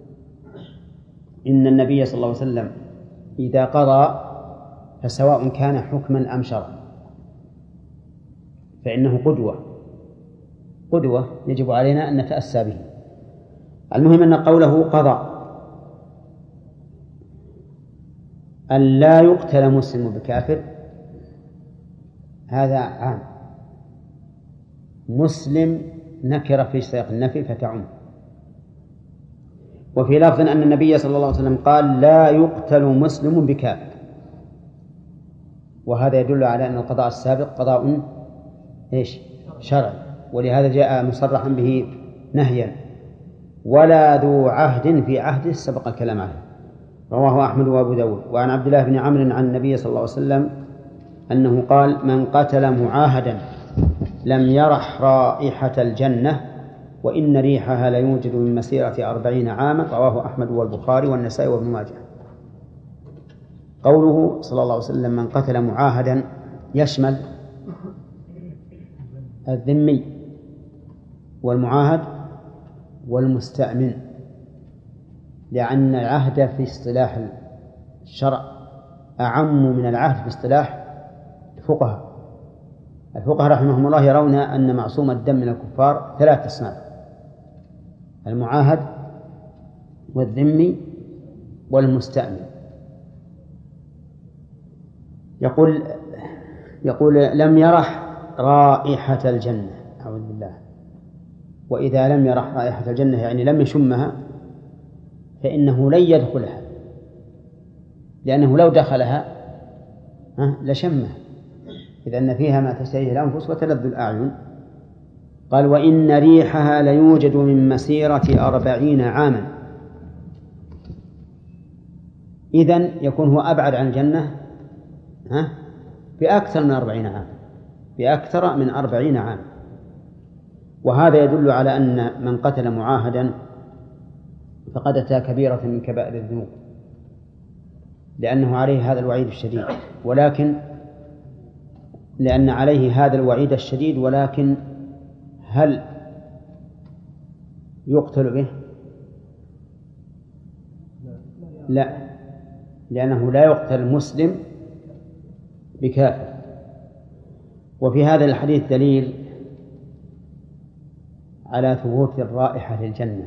إن النبي صلى الله عليه وسلم إذا قضى فسواء كان حكما أم شرعا فإنه قدوة قدوة يجب علينا أن نتأسى به. المهم أن قوله قضى أن لا يقتل مسلم بكافر هذا عام، مسلم نكر في سياق النفي فتعم. وفي لفظ أن النبي صلى الله عليه وسلم قال: لا يقتل مسلم بكافر، وهذا يدل على أن القضاء السابق قضاء إيش؟ شرعي، ولهذا جاء مصرحا به نهيا: ولا ذو عهد في عهده سبق الكلام عنه. رواه أحمد وأبو داود. وعن عبد الله بن عمرو عن النبي صلى الله عليه وسلم أنه قال: من قتل معاهدا لم يرح رائحة الجنة وإن ريحها ليوجد من مسيرة أربعين عاما. رواه أحمد والبخاري والنسائي وابن ماجه. قوله صلى الله عليه وسلم من قتل معاهدا يشمل الذمي والمعاهد والمستأمن، لأن العهد في اصطلاح الشرع أعم من العهد في اصطلاح الفقهاء. الفقهاء رحمهم الله يرون أن معصوم الدم من الكفار ثلاث أصناف: المعاهد والذمي والمستأمن. يقول يقول لم يرح رائحة الجنة، أعوذ بالله. وإذا لم يرح رائحة الجنة يعني لم يشمها، فإنه لن يدخلها، لأنه لو دخلها لشمها، إذ أن فيها ما تشتهيه الأنفس وتلذ الأعين. قال وإن ريحها ليوجد من مسيرة أربعين عاما. إذن يكون هو أبعد عن الجنة ها بأكثر من أربعين عام بأكثر من أربعين عام. وهذا يدل على أن من قتل معاهدا فقد أتى كبيرة من كبائر الذنوب، لأنه عليه هذا الوعيد الشديد، ولكن لأن عليه هذا الوعيد الشديد ولكن هل يقتل به؟ لا، لأنه لا يقتل المسلم بكافر. وفي هذا الحديث دليل على ثبوت الرائحة للجنة.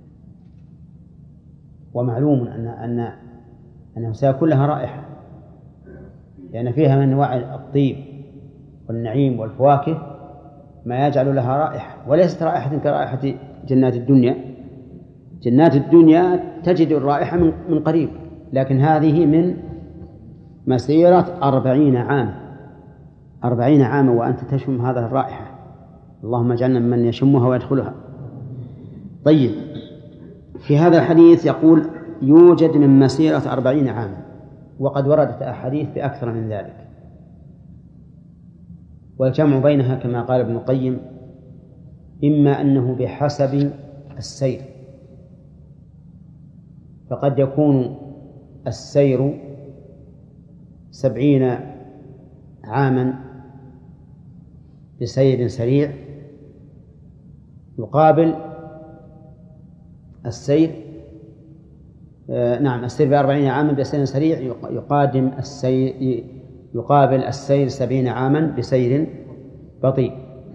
ومعلوم أن أن أنه سيكون لها رائحة، لأن فيها من أنواع الطيب والنعيم والفواكه ما يجعل لها رائحة، وليست رائحة كرائحة جنات الدنيا. جنات الدنيا تجد الرائحة من قريب، لكن هذه من مسيرة أربعين عام أربعين عاما وأنت تشم هذه الرائحة. اللهم اجعلنا ممن يشمها ويدخلها. طيب، في هذا الحديث يقول يوجد من مسيرة أربعين عاما، وقد وردت أحاديث بأكثر من ذلك، والجمع بينها كما قال ابن القيم إما أنه بحسب السير، فقد يكون السير سبعين عاما بسير سريع يقابل السير آه نعم السير بأربعين عاما بسير سريع يقادم السير يقابل السير سبعين عاما بسير بطيء.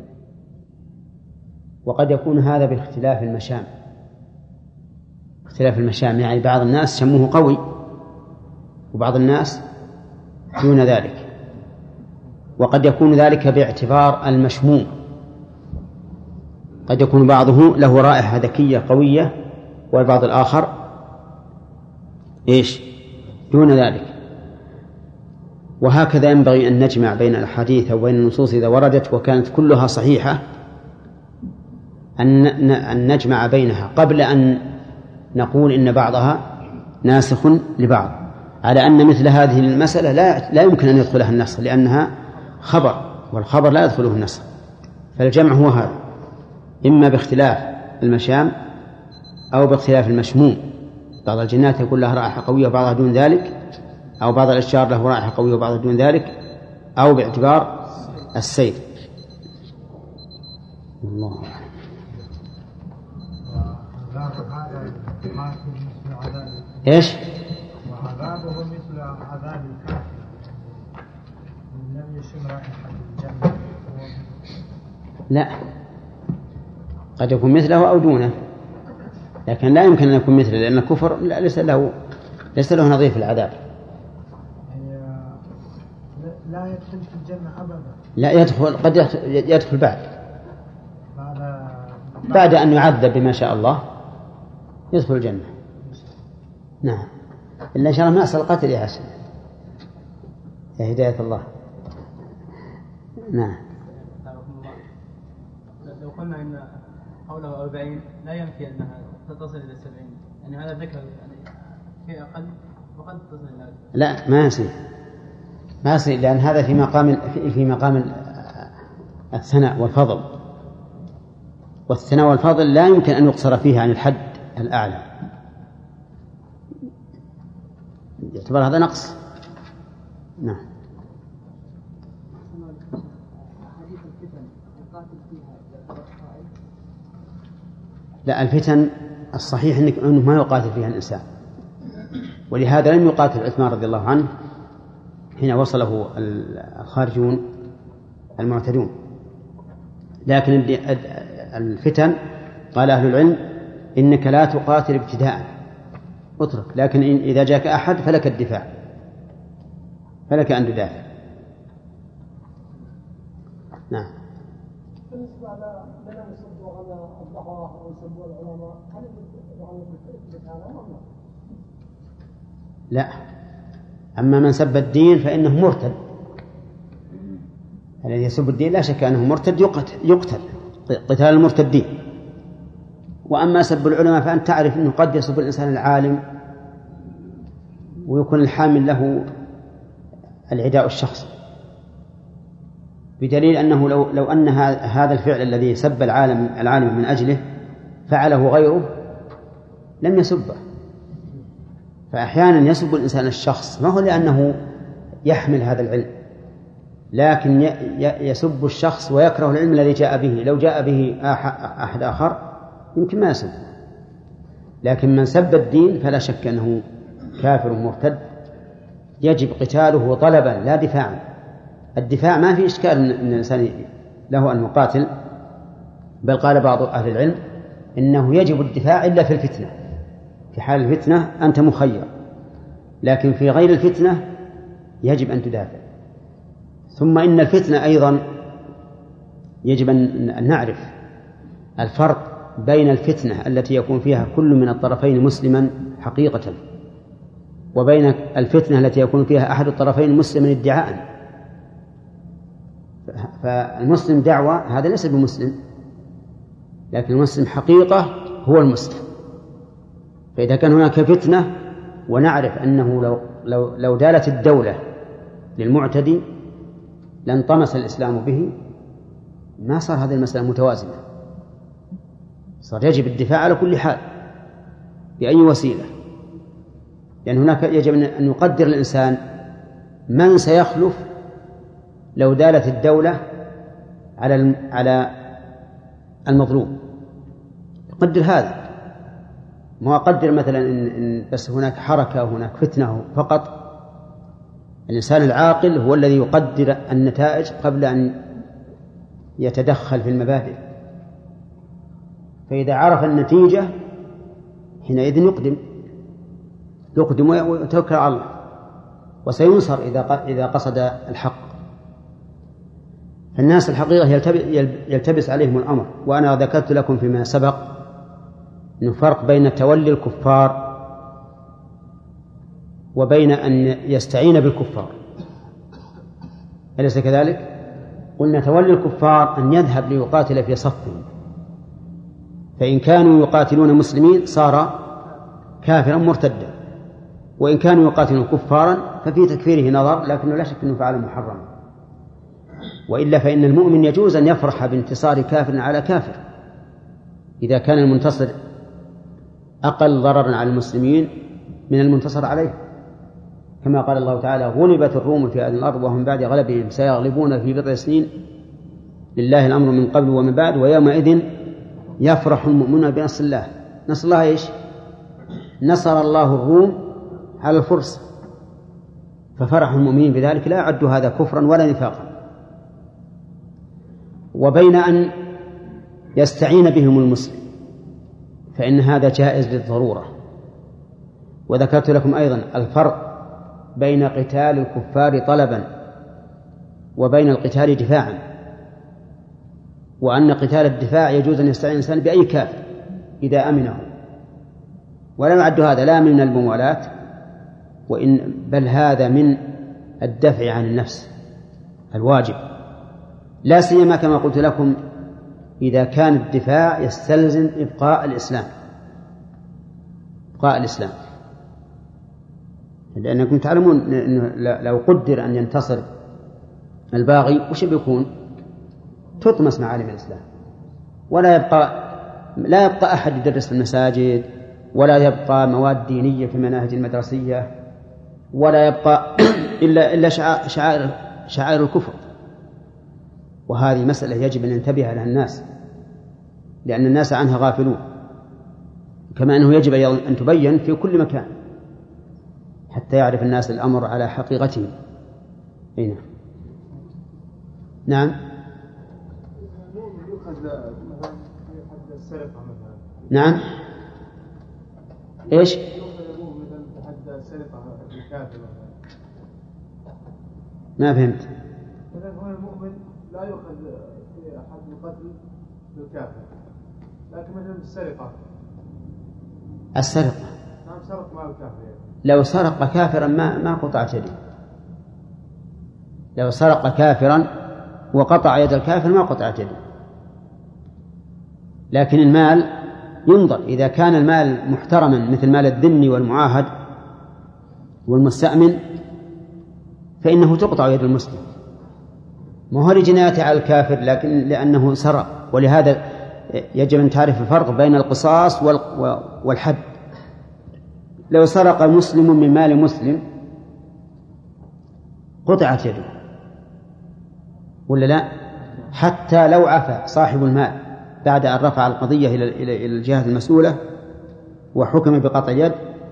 وقد يكون هذا باختلاف المشام اختلاف المشام يعني بعض الناس شمه قوي وبعض الناس دون ذلك. وقد يكون ذلك باعتبار المشموم، قد يكون بعضه له رائحة ذكية قوية والبعض الآخر إيش دون ذلك. وهكذا ينبغي أن نجمع بين الأحاديث وبين النصوص إذا وردت وكانت كلها صحيحة، أن نجمع بينها قبل أن نقول إن بعضها ناسخ لبعض، على أن مثل هذه المسألة لا لا يمكن أن يدخلها النسخ لأنها خبر، والخبر لا يدخله النسخ. فالجمع هو هذا، إما باختلاف المشام أو باختلاف المشموم. بعض الجنات يكون لها رائحة قوية وبعضها دون ذلك، أو بعض الأشجار له رائحة قوية وبعضها دون ذلك، أو باعتبار السير. الله إيش؟ وعذابه مثل عذاب الكافر إن لم يشم رائحة الجنة. لا، قد يكون مثله أو دونه، لكن لا يمكن أن يكون مثله، لأن الكفر ليس له ليس له نظير في العذاب. لا يدخل في الجنة أبدا. لا يدخل، قد يدخل بعد بعد أن يعذب بما شاء الله يدخل الجنة. نعم، إلا إن شاء الله نأس القتل يا حسن يا هداية الله. نعم. لو قلنا إن حوله أربعين لا يمكن أنها تصل إلى سبعين، يعني هذا ذكر يعني شيء أقل وقد تصل إلى لا ما يصير ما يصير لأن هذا في مقام في مقام الثناء والفضل، والثناء والفضل لا يمكن أن يقصر فيه عن الحد الأعلى، يعتبر هذا نقص. نعم. لا، الفتن الصحيح أنه ما يقاتل فيها الإنسان، ولهذا لم يقاتل عثمان رضي الله عنه حين وصله الخارجون المعتدون. لكن الفتن قال أهل العلم إنك لا تقاتل ابتداء، اترك، لكن إذا جاءك أحد فلك الدفاع، فلك أن تدافع. نعم. بالنسبة لنا يصدوا على الضحايا ويسبوا العلماء، هل يتعلم؟ لا، أما من سب الدين فإنه مرتد، الذي يسب الدين لا شك أنه مرتد يقتل, يقتل. قتال المرتدين. وأما سب العلماء فأنت تعرف أنه قد يسب الإنسان العالم ويكون الحامل له العداء الشخصي، بدليل أنه لو, لو أن هذا الفعل الذي سب العالم العالم من أجله فعله غيره لم يسبه. فأحيانا يسب الإنسان الشخص ما هو لأنه يحمل هذا العلم، لكن يسب الشخص ويكره العلم الذي جاء به. لو جاء به أحد آخر يمكن ما يسب، لكن من سب الدين فلا شك أنه كافر مرتد يجب قتاله طلبا لا دفاعا. الدفاع ما في إشكال أن الإنسان له أن يقاتل، بل قال بعض أهل العلم إنه يجب الدفاع إلا في الفتنة. في حال الفتنة أنت مخير، لكن في غير الفتنة يجب أن تدافع. ثم إن الفتنة أيضا يجب أن نعرف الفرق بين الفتنة التي يكون فيها كل من الطرفين مسلما حقيقة، وبين الفتنة التي يكون فيها أحد الطرفين مسلما ادعاء. فالمسلم دعوة هذا ليس بمسلم، لكن المسلم حقيقة هو المسلم. فإذا كان هناك فتنة ونعرف أنه لو, لو, لو دالت الدولة للمعتدي لانطمس الإسلام به، ما صار هذه المسألة متوازنة، صار يجب الدفاع على كل حال بأي وسيلة. لأن هناك يجب أن يقدر الإنسان من سيخلف لو دالت الدولة على على المظلوم، يقدر هذا. ما أقدر مثلا إن, إن بس هناك حركة وهناك فتنة فقط. الإنسان العاقل هو الذي يقدر النتائج قبل أن يتدخل في المبادئ، فإذا عرف النتيجة حينئذ يقدم يقدم ويتوكل على الله، وسينصر إذا إذا قصد الحق. الناس الحقيقة يلتبس عليهم الأمر. وأنا ذكرت لكم فيما سبق أنه فرق بين تولي الكفار وبين أن يستعين بالكفار، أليس كذلك؟ قلنا تولي الكفار أن يذهب ليقاتل في صفهم، فإن كانوا يقاتلون مسلمين صار كافرا مرتدا، وإن كانوا يقاتلون كفارا ففي تكفيره نظر، لكنه لا شك أنه فعل محرم. وإلا فإن المؤمن يجوز أن يفرح بانتصار كافر على كافر إذا كان المنتصر أقل ضررا على المسلمين من المنتصر عليه، كما قال الله تعالى: غلبت الروم في هذه الأرض وهم بعد غلبهم سيغلبون في بضع سنين لله الأمر من قبل ومن بعد ويومئذ يفرح المؤمنون بنصر الله. نصر الله إيش؟ نصر الله الروم على الفرس، ففرح المؤمنين بذلك لا يعد هذا كفرا ولا نفاقا. وبين أن يستعين بهم المسلم فإن هذا جائز للضرورة. وذكرت لكم أيضا الفرق بين قتال الكفار طلبا وبين القتال دفاعا، وأن قتال الدفاع يجوز أن يستعين الإنسان بأي كافر إذا أمنه، ولا نعد هذا لا من المموالات، وإن بل هذا من الدفع عن النفس الواجب، لا سيما كما قلت لكم إذا كان الدفاع يستلزم إبقاء الإسلام إبقاء الإسلام لأنكم تعلمون أنه لو قدر أن ينتصر الباغي وش بيكون؟ تطمس معالم الإسلام، ولا يبقى لا يبقى أحد يدرس في المساجد، ولا يبقى مواد دينية في المناهج المدرسية، ولا يبقى إلا إلا شعائر شعائر الكفر. وهذه مسألة يجب أن ينتبه لها الناس، لأن الناس عنها غافلون، كما أنه يجب أن تبين في كل مكان حتى يعرف الناس الأمر على حقيقته. أين؟ نعم. نعم. إيش؟ ما فهمت. المؤمن لا يؤخذ في حد القتل بالكافر، لكن مثلا السرقة. السرقة. نعم، سرق مع الكافر. لو سرق كافرا ما ما قطعت يده. لو سرق كافرا وقطع يد الكافر ما قطعت يده. لكن المال ينظر، إذا كان المال محترما مثل مال الذمي والمعاهد والمستأمن فإنه تقطع يد المسلم، ما هو لجنايته على الكافر لكن لأنه سرق. ولهذا يجب أن تعرف الفرق بين القصاص والحد. لو سرق مسلم من مال مسلم قطعت يده ولا لا؟ حتى لو عفى صاحب المال بعد أن رفع القضية إلى الجهة المسؤولة وحكم بقطع يد،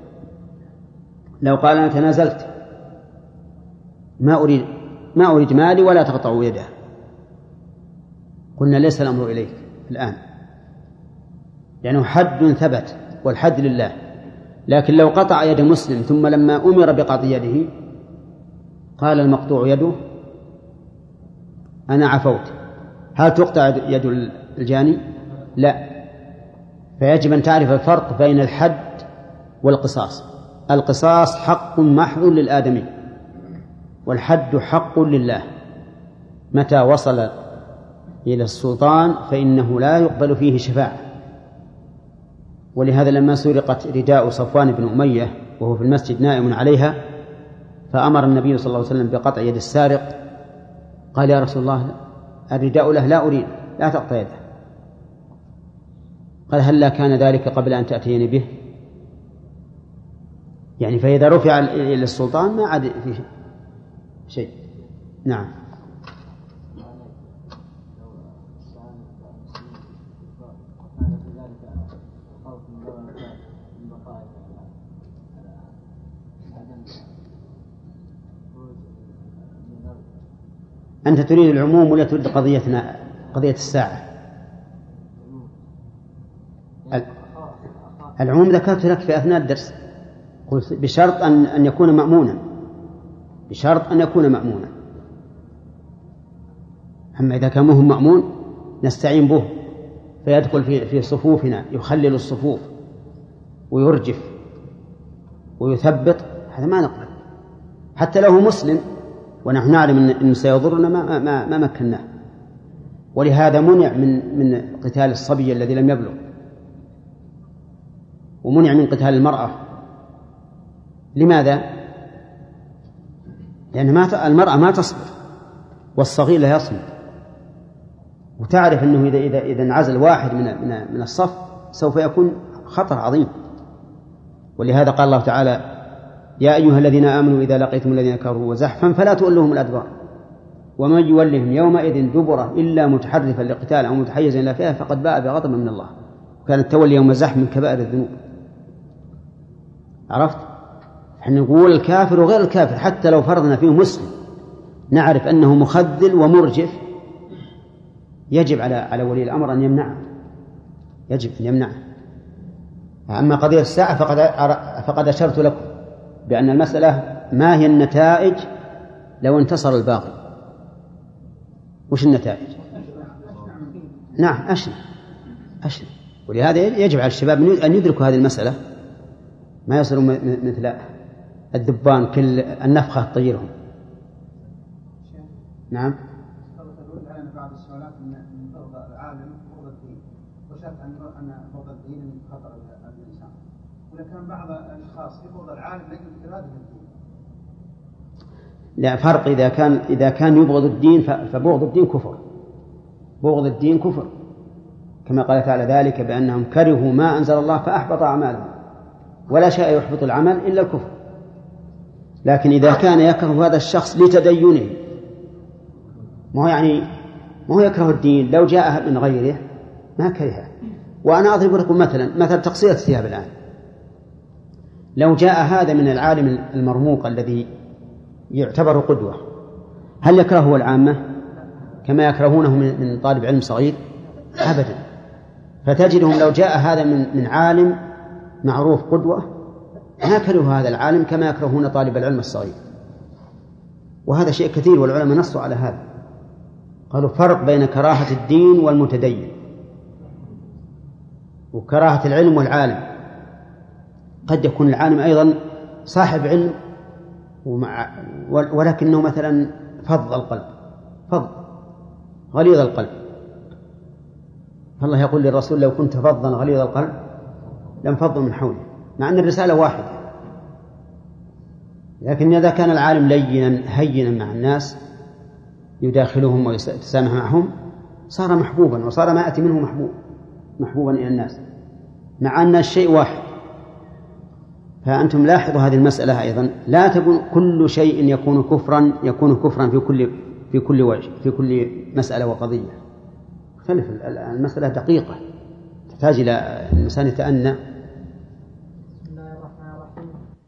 لو قال أنا تنازلت ما أريد ما أريد مالي ولا تقطعوا يده، قلنا ليس الأمر إليك الآن لأنه حد ثبت والحد لله. لكن لو قطع يد مسلم ثم لما أمر بقطع يده قال المقطوع يده أنا عفوت، هل تقطع يد الجاني؟ لا. فيجب أن تعرف الفرق بين الحد والقصاص. القصاص حق محض للآدمي والحد حق لله، متى وصل إلى السلطان فإنه لا يقبل فيه شفاعة. ولهذا لما سرقت رداء صفوان بن أمية وهو في المسجد نائم عليها فأمر النبي صلى الله عليه وسلم بقطع يد السارق، قال يا رسول الله الرداء له لا أريد لا تقطع يده، قال هل لا كان ذلك قبل أن تأتيني به؟ يعني فإذا رفع إلى السلطان ما عاد فيه شيء. نعم. أنت تريد العموم ولا تريد قضيتنا قضية الساعة؟ العموم ذكرت لك في أثناء الدرس، قلت بشرط أن أن يكون مأمونا، بشرط أن يكون مأمونا. أما إذا كان مهم مأمون نستعين به فيدخل في في صفوفنا يخلل الصفوف ويرجف ويثبط، هذا ما نقبل حتى لو مسلم ونحن نعلم أنه سيضرنا ما, ما, ما مكناه. ولهذا منع من من قتال الصبي الذي لم يبلغ، ومنع من قتال المرأة. لماذا؟ لأن ما المرأة ما تصبر والصغير لا يصمت، وتعرف أنه إذا إذا إذا انعزل واحد من من من الصف سوف يكون خطر عظيم. ولهذا قال الله تعالى يا أيها الذين آمنوا إذا لقيتم الذين كفروا وزحفا فلا تولوهم الأدبار ومن يولهم يومئذ دبره إلا متحرفا لقتال أو متحيزا إلى فئة فقد باء بغضب من الله وكان التولي يوم زحف من كبائر الذنوب. عرفت؟ نحن نقول الكافر وغير الكافر حتى لو فرضنا فيه مسلم نعرف أنه مخذل ومرجف يجب على على ولي الأمر أن يمنعه، يجب أن يمنعه. أما قضية الساعة فقد فقد أشرت لكم بأن المسألة ما هي النتائج لو انتصر الباغي. وش النتائج؟ نعم أشنع أشنع. ولهذا يجب على الشباب أن يدركوا هذه المسألة، ما يصيروا مثل الدبان كل النفخة تطيرهم. نعم. بعض السؤالات من بغض العالم بغض الدين، وشرط أن بغض الدين من خطر الإنسان، ولكن بعض الأشخاص يبغض العالم لأجل إرادة الدين. لا فرق، إذا كان إذا كان يبغض الدين فبغض الدين كفر، بغض الدين كفر، كما قال تعالى ذلك بأنهم كرهوا ما أنزل الله فأحبط أعمالهم، ولا شيء يحبط العمل إلا الكفر. لكن إذا كان يكره هذا الشخص لتدينه، ما هو يعني ما هو يكره الدين، لو جاء من غيره ما كرهه. وأنا أضرب لكم مثلا مثل تقصير الثياب الآن، لو جاء هذا من العالم المرموق الذي يعتبر قدوة، هل يكرهه العامة كما يكرهونه من طالب علم صغير؟ أبدا. فتجدهم لو جاء هذا من من عالم معروف قدوة ما كرهوا هذا العالم كما يكرهون طالب العلم الصغير. وهذا شيء كثير، والعلماء نصوا على هذا، قالوا فرق بين كراهة الدين والمتدين وكراهة العلم والعالم. قد يكون العالم أيضا صاحب علم ومع ولكنه مثلا فظ القلب، فظ غليظ القلب، فالله يقول للرسول لو كنت فظا غليظ القلب لانفضوا من حوله، مع أن الرسالة واحدة. لكن إذا كان العالم لينا هينا مع الناس يداخلهم ويتسامح معهم صار محبوبا، وصار ما أتي منه محبوب محبوبا إلى الناس، مع أن الشيء واحد. فأنتم لاحظوا هذه المسألة أيضا، لا تكون كل شيء يكون كفرا يكون كفرا في كل في كل وجه في كل مسألة وقضية. تختلف المسألة دقيقة، تحتاج إلى الإنسان يتأنى. بسم الله الرحمن الرحيم.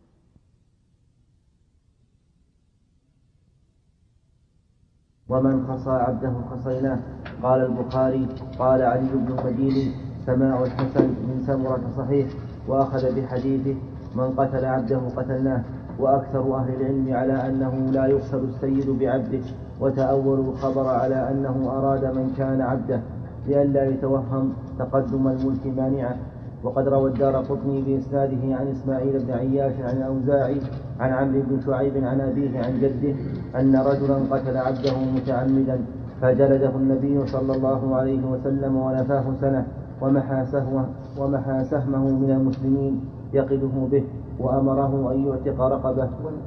ومن خصى عبده خصيناه. قال البخاري قال علي بن المديني سماع الحسن من سمرة صحيح، وأخذ بحديثه من قتل عبده قتلناه. وأكثر أهل العلم على أنه لا يقتل السيد بعبده، وتأولوا الخبر على أنه أراد من كان عبده لئلا يتوهم تقدم الملك مانعه. وقد روى الدارقطني بإسناده عن إسماعيل بن عياش عن الأوزاعي عن عمرو بن شعيب عن أبيه عن جده أن رجلا قتل عبده متعمدا فجلده النبي صلى الله عليه وسلم ونفاه سنة، ومحى سهمه, ومحى سهمه من المسلمين يقده به، وأمره أن يعتق رقبه.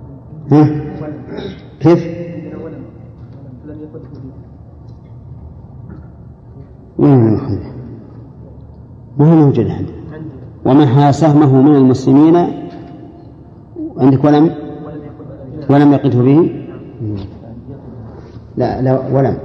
كيف؟ ما هو موجود عندي. ومحى سهمه من المسلمين عندك ولم ولم يقده به. لا لا ولم.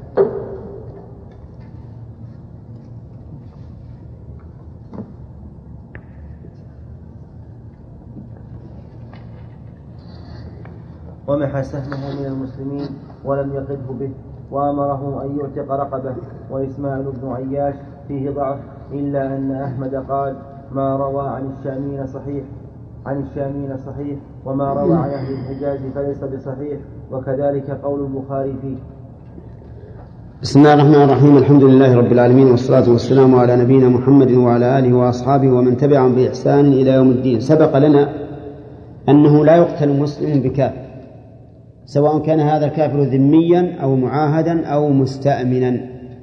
ومحى سهمه من المسلمين ولم يقده به، وأمره أن يعتق رقبه. وإسماعيل بن عياش فيه ضعف، إلا أن أحمد قال ما روى عن الشامين صحيح عن الشامين صحيح وما روى عن أهل الحجاز فليس بصحيح، وكذلك قول البخاري فيه. بسم الله الرحمن الرحيم. الحمد لله رب العالمين، والصلاة والسلام على نبينا محمد وعلى آله وأصحابه ومن تبعهم بإحسان إلى يوم الدين. سبق لنا أنه لا يقتل مسلم بكافر، سواء كان هذا الكافر ذميا أو معاهدا أو مستأمنا.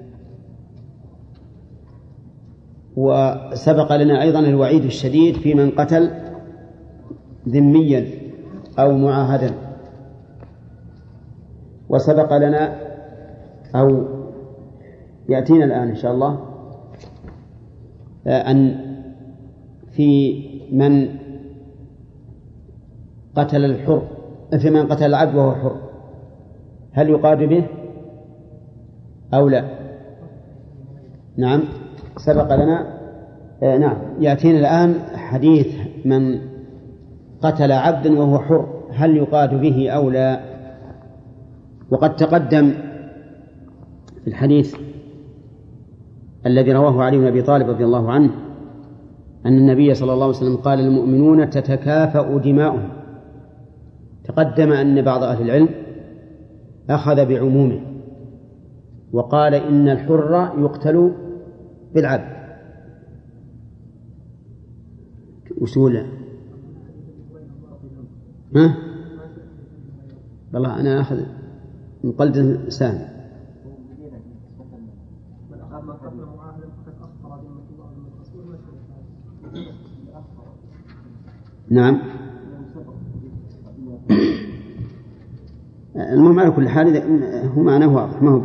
وسبق لنا أيضا الوعيد الشديد في من قتل ذميا أو معاهدا. وسبق لنا أو يأتينا الآن إن شاء الله أن في من قتل الحر في من قتل العبد وهو حر هل يقاد به أو لا؟ نعم سبق لنا آه نعم يأتينا الآن حديث من قتل عبدا وهو حر هل يقاد به أو لا. وقد تقدم في الحديث الذي رواه علي بن أبي طالب رضي الله عنه أن النبي صلى الله عليه وسلم قال المؤمنون تتكافأ دماؤهم. تقدم أن بعض أهل العلم أخذ بعمومه وقال إن الحر يقتل بالعبد. وسولا ها والله أنا أخذ من قلد سام. نعم المهم على كل حال هو معناه واضح. ما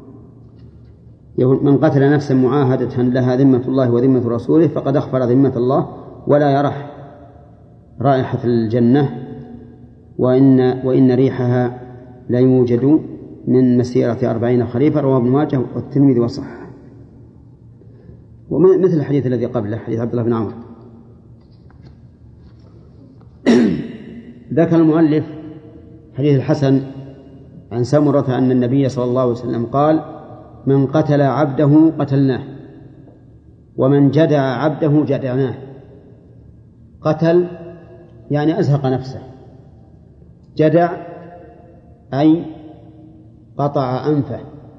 هو من قتل نفسا معاهدة لها ذمة الله وذمة رسوله فقد أخفر ذمة الله ولا يرح رائحة الجنة وإن, وإن ريحها لا يوجد من مسيرة أربعين خريفا. رواه ابن ماجه والترمذي وصححه. ومثل الحديث الذي قبله حديث عبد الله بن عمرو. ذكر المؤلف حديث الحسن عن سمرة أن النبي صلى الله عليه وسلم قال من قتل عبده قتلناه ومن جدع عبده جدعناه. قتل يعني أزهق نفسه، جدع أي قطع أنفه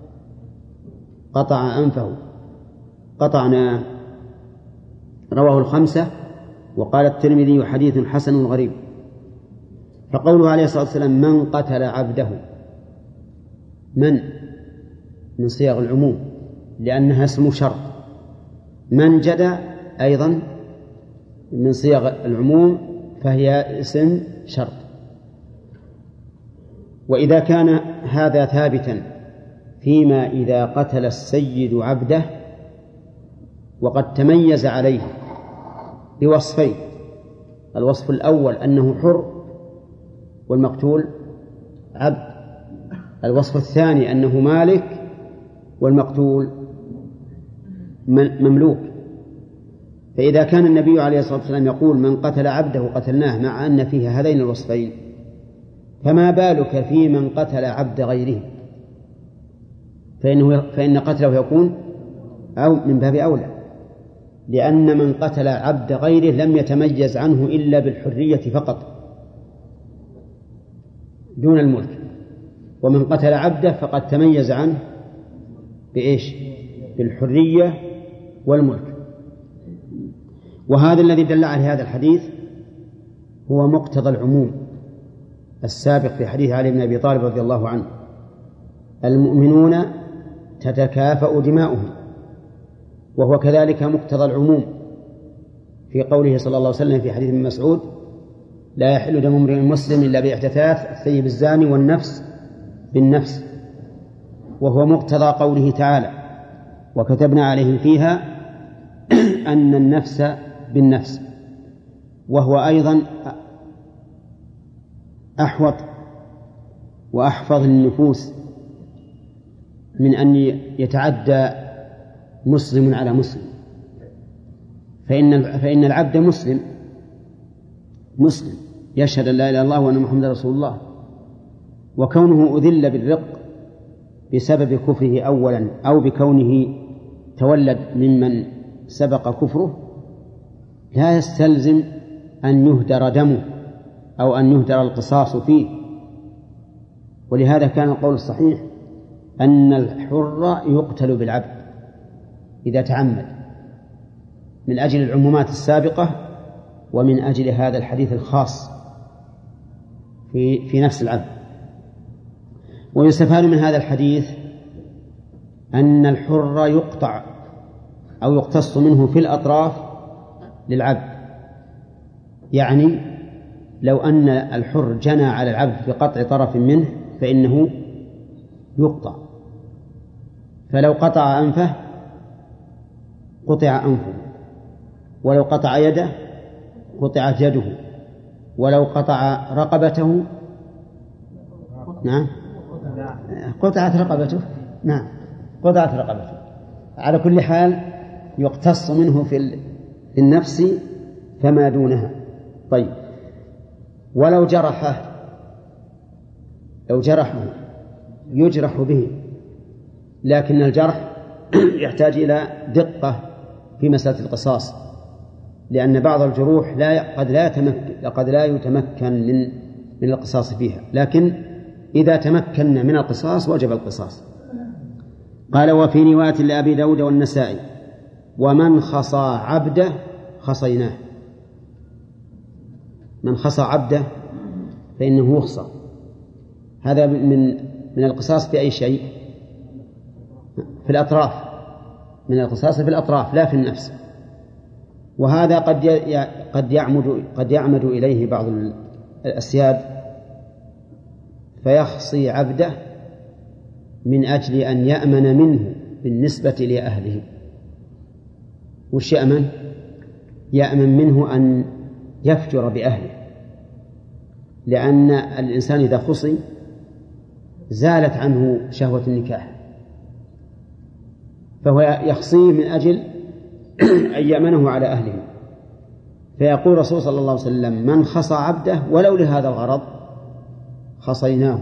قطع أنفه قطعناه. رواه الخمسة. وقال الترمذي حديث حسن غريب. فقوله عليه الصلاة والسلام من قتل عبده من من صيغ العموم لأنها اسم شرط منجد أيضا من صيغ العموم فهي اسم شرط. وإذا كان هذا ثابتا فيما إذا قتل السيد عبده وقد تميز عليه بوصفين: الوصف الأول أنه حر والمقتول عبد، الوصف الثاني أنه مالك والمقتول مملوك. فإذا كان النبي عليه الصلاة والسلام يقول من قتل عبده قتلناه مع أن فيه هذين الوصفين، فما بالك في من قتل عبد غيره؟ فإنه فإن قتله يكون أو من باب أولى، لأن من قتل عبد غيره لم يتميز عنه إلا بالحرية فقط دون الملك، ومن قتل عبده فقد تميز عنه بإيش؟ بالحرية والملك. وهذا الذي دل عليه هذا الحديث هو مقتضى العموم السابق في حديث علي بن أبي طالب رضي الله عنه: المؤمنون تتكافأ دماؤهم. وهو كذلك مقتضى العموم في قوله صلى الله عليه وسلم في حديث ابن مسعود: لا يحل دم امرئ مسلم إلا بإحدى ثلاث: الثيب الزاني والنفس بالنفس. وهو مقتضى قوله تعالى: وكتبنا عليهم فيها أن النفس بالنفس. وهو أيضا أحوط وأحفظ للنفوس من أن يتعدى مسلم على مسلم، فإن فإن العبد مسلم مسلم يشهد أن لا إله إلا الله وأن محمدا رسول الله، وكونه أذل بالرق بسبب كفره أولا أو بكونه تولد ممن سبق كفره لا يستلزم أن يهدر دمه أو أن يهدر القصاص فيه. ولهذا كان القول الصحيح أن الحر يقتل بالعبد إذا تعمد، من أجل العمومات السابقة ومن أجل هذا الحديث الخاص في في نفس العبد. ويستفاد من هذا الحديث أن الحر يقطع أو يقتص منه في الأطراف للعبد، يعني لو أن الحر جنى على العبد بقطع طرف منه فإنه يقطع، فلو قطع أنفه قطع أنفه، ولو قطع يده قطعت يده، ولو قطع رقبته نعم قطعت رقبته نعم قطعت رقبته. على كل حال يقتص منه في النفس فما دونها. طيب، ولو جرحه لو جرحه يجرح به، لكن الجرح يحتاج إلى دقة في مسألة القصاص، لأن بعض الجروح لا قد لا يتمكن قد لا يتمكن من من القصاص فيها، لكن إذا تمكن من القصاص وجب القصاص. قال: وفي رواية لأبي داود والنسائي: ومن خصى عبده خصيناه. من خصى عبده فإنه يخصى. هذا من من القصاص في أي شيء؟ في الأطراف، من القصاص في الأطراف لا في النفس. وهذا قد قد يعمد قد يعمد إليه بعض الأسياد فيخصي عبده من أجل أن يأمن منه بالنسبة لأهله. وش يأمن؟ يأمن منه أن يفجر بأهله، لأن الإنسان إذا خصي زالت عنه شهوة النكاح، فهو يخصيه من أجل أن يأمنه على أهله. فيقول الرسول صلى الله عليه وسلم: من خصى عبده ولو لهذا الغرض خصيناه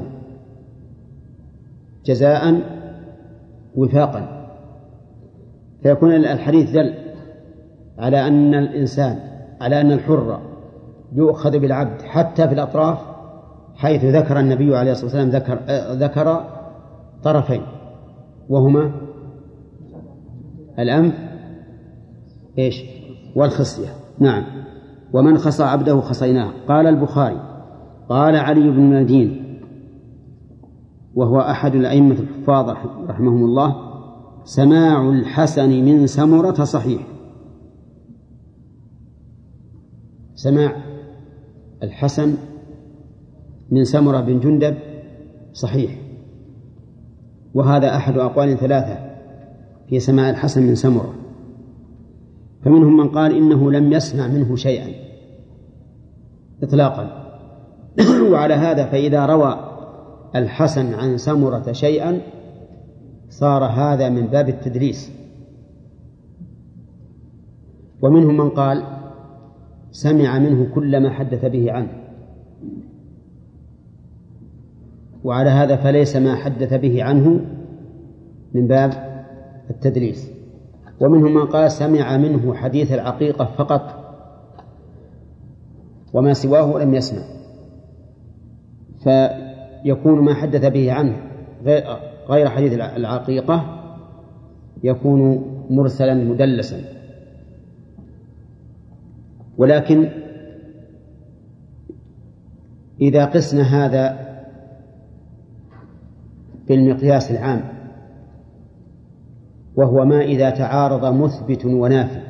جزاء وفاقا. فيكون الحديث دل على أن الإنسان على أن الحر يؤخذ بالعبد حتى في الأطراف، حيث ذكر النبي عليه الصلاة والسلام ذكر, ذكر طرفين وهما الأنف إيش والخصية. نعم. ومن خصى عبده خصيناه. قال البخاري: قال علي بن المدين وهو أحد الأئمة الحفاظ رحمهم الله: سماع الحسن من سمرة صحيح. سماع الحسن من سمرة بن جندب صحيح، وهذا أحد أقوال ثلاثة في سماع الحسن من سمرة، فمنهم من قال إنه لم يسمع منه شيئا إطلاقا. وعلى هذا فإذا روى الحسن عن سمرة شيئا صار هذا من باب التدليس. ومنهم من قال سمع منه كل ما حدث به عنه، وعلى هذا فليس ما حدث به عنه من باب التدليس. ومنهم من قال سمع منه حديث العقيقة فقط وما سواه لم يسمع، فيكون ما حدث به عنه غير حديث العقيقة يكون مرسلا مدلسا. ولكن إذا قسنا هذا بالمقياس العام، وهو ما إذا تعارض مثبت ونافي،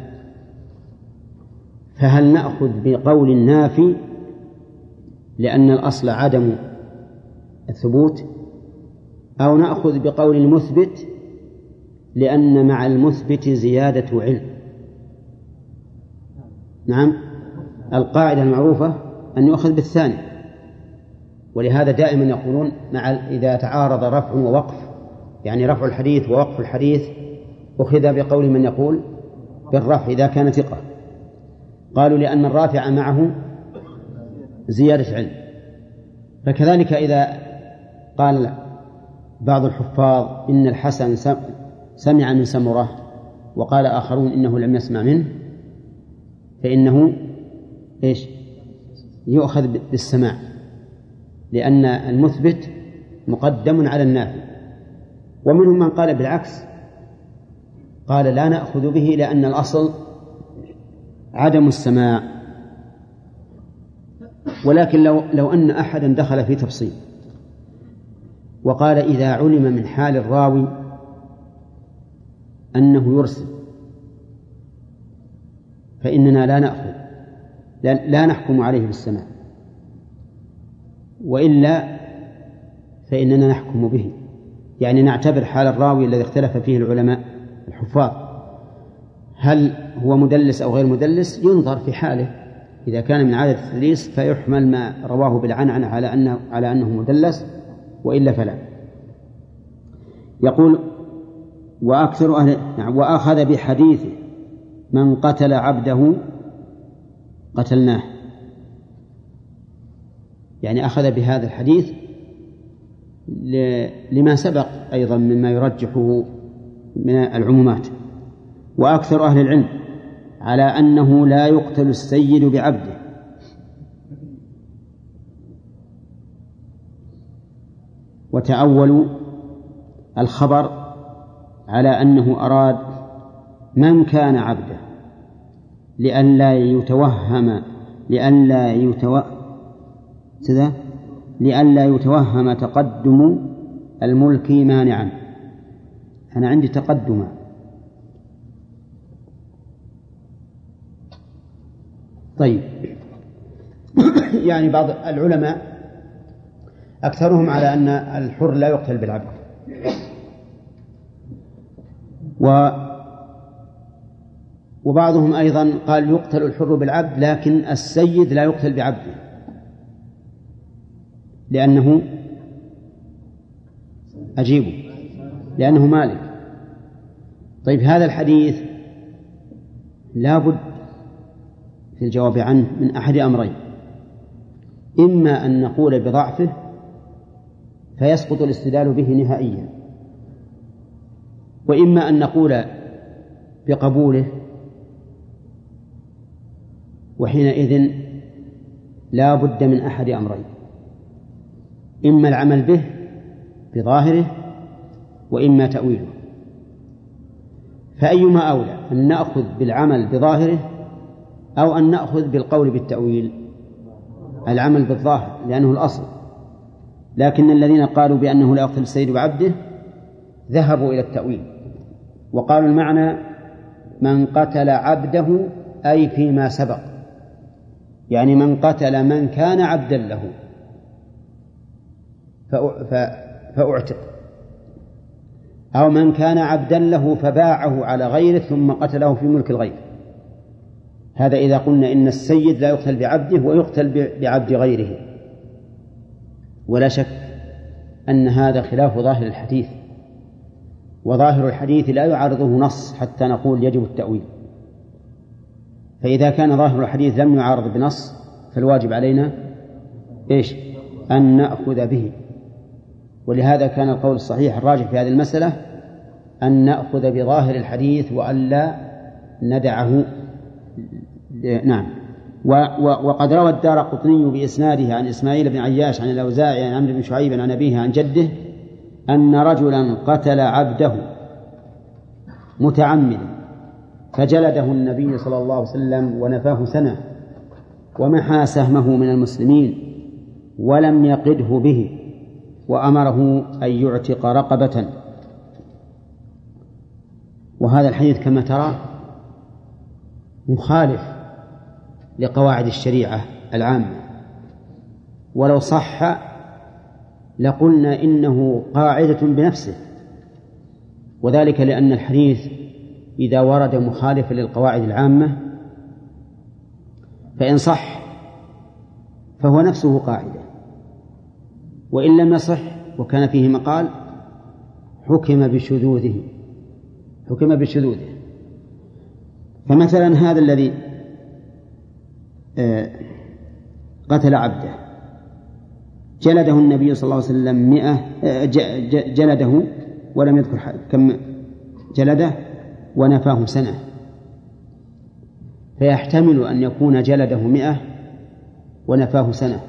فهل نأخذ بقول النافي لأن الأصل عدم الثبوت، أو نأخذ بقول المثبت لأن مع المثبت زيادة علم؟ نعم، القاعدة المعروفة أن يؤخذ بالثاني، ولهذا دائما يقولون مع إذا تعارض رفع ووقف، يعني رفع الحديث ووقف الحديث، أخذ بقول من يقول بالرفع إذا كان ثقة. قالوا لأن الرافع معه زيادة علم. فكذلك إذا قال بعض الحفاظ إن الحسن سمع من سمرة وقال آخرون إنه لم يسمع منه، فإنه إيش يؤخذ بالسماع، لأن المثبت مقدم على النافي. ومنهم من قال بالعكس، قال لا نأخذ به لأن الأصل عدم السماع. ولكن لو, لو أن أحدا دخل في تفصيل وقال إذا علم من حال الراوي أنه يرسل فإننا لا نأخذ لا, لا نحكم عليه بالسماع، وإلا فإننا نحكم به، يعني نعتبر حال الراوي الذي اختلف فيه العلماء الحفاظ هل هو مدلس أو غير مدلس، ينظر في حاله، إذا كان من عادة التدليس فيحمل ما رواه بالعنعنة على أنه, على أنه مدلس، وإلا فلا. يقول وأكثر أهل وأخذ بحديث من قتل عبده قتلناه، يعني أخذ بهذا الحديث لما سبق أيضا مما يرجحه من العمومات. وأكثر أهل العلم على أنه لا يقتل السيد بعبده، وتأولوا الخبر على أنه أراد من كان عبده لئلا يتوهم لئلا يتوهم لئلا يتوهم تقدم الملك مانعا. أنا عندي تقدم، طيب. يعني بعض العلماء أكثرهم على أن الحر لا يقتل بالعبد، و وبعضهم أيضا قال يقتل الحر بالعبد لكن السيد لا يقتل بعبده لأنه أجيبه لأنه مالك. طيب هذا الحديث لا بد في الجواب عنه من أحد أمرين، إما أن نقول بضعفه فيسقط الاستدلال به نهائيا، وإما أن نقول بقبوله، وحينئذ لا بد من أحد أمرين، إما العمل به بظاهره وإما تأويله. فأيما أولى، أن نأخذ بالعمل بظاهره أو أن نأخذ بالقول بالتأويل؟ العمل بالظاهر لأنه الأصل، لكن الذين قالوا بأنه لا يقتل السيد بعبده ذهبوا إلى التأويل وقالوا المعنى من قتل عبده أي فيما سبق، يعني من قتل من كان عبدا له فأعتق، أو من كان عبدا له فباعه على غيره ثم قتله في ملك الغير. هذا إذا قلنا إن السيد لا يقتل بعبده ويقتل بعبد غيره. ولا شك أن هذا خلاف ظاهر الحديث، وظاهر الحديث لا يعارضه نص حتى نقول يجب التأويل. فإذا كان ظاهر الحديث لم يعارض بنص فالواجب علينا إيش؟ أن نأخذ به. ولهذا كان القول الصحيح الراجح في هذه المسألة أن نأخذ بظاهر الحديث وألا ندعه. نعم. وقد روى الدارقطني بإسناده عن إسماعيل بن عياش عن الأوزاعي عن عمرو بن شعيب عن أبيه عن جده أن رجلا قتل عبده متعمدا فجلده النبي صلى الله عليه وسلم ونفاه سنة ومحى سهمه من المسلمين ولم يقده به وأمره أن يعتق رقبة. وهذا الحديث كما ترى مخالف لقواعد الشريعة العامة، ولو صح لقلنا إنه قاعدة بنفسه، وذلك لأن الحديث إذا ورد مخالفا للقواعد العامة فإن صح فهو نفسه قاعدة، وإن لم يصح وكان فيه مقال حكم بشذوذه حكم بشذوذه. فمثلا هذا الذي قتل عبده جلده النبي صلى الله عليه وسلم مئة جلده ولم يذكر كم جلده ونفاه سنة، فيحتمل أن يكون جلده مئة ونفاه سنة،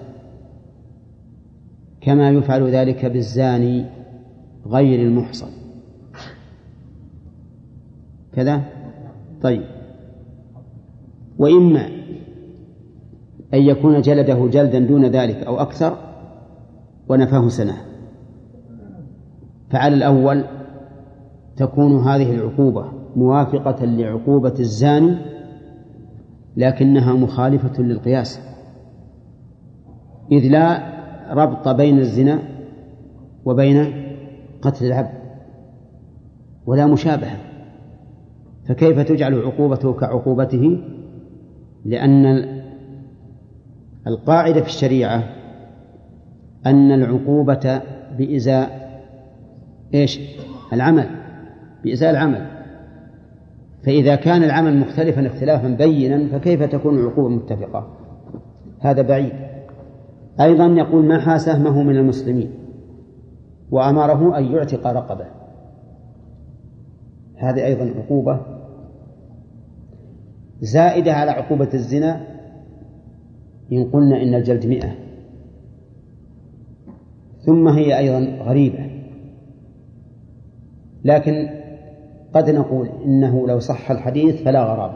كما يفعل ذلك بالزاني غير المحصن كذا. طيب، وإما أن يكون جلده جلدا دون ذلك أو أكثر ونفاه سنة، فعلى الأول تكون هذه العقوبة موافقة لعقوبة الزاني لكنها مخالفة للقياس، إذ لا ربط بين الزنا وبين قتل العبد ولا مشابهة، فكيف تجعل عقوبته كعقوبته؟ لأن القاعدة في الشريعة أن العقوبة بإزاء إيش؟ العمل، بإزاء العمل. فإذا كان العمل مختلفا اختلافا بينا فكيف تكون العقوبة متفقة؟ هذا بعيد. أيضا يقول محى سهمه من المسلمين وأمره أن يعتق رقبة، هذه أيضا عقوبة زائدة على عقوبة الزنا إن قلنا إن الجلد مئة، ثم هي أيضا غريبة. لكن قد نقول إنه لو صح الحديث فلا غرابة،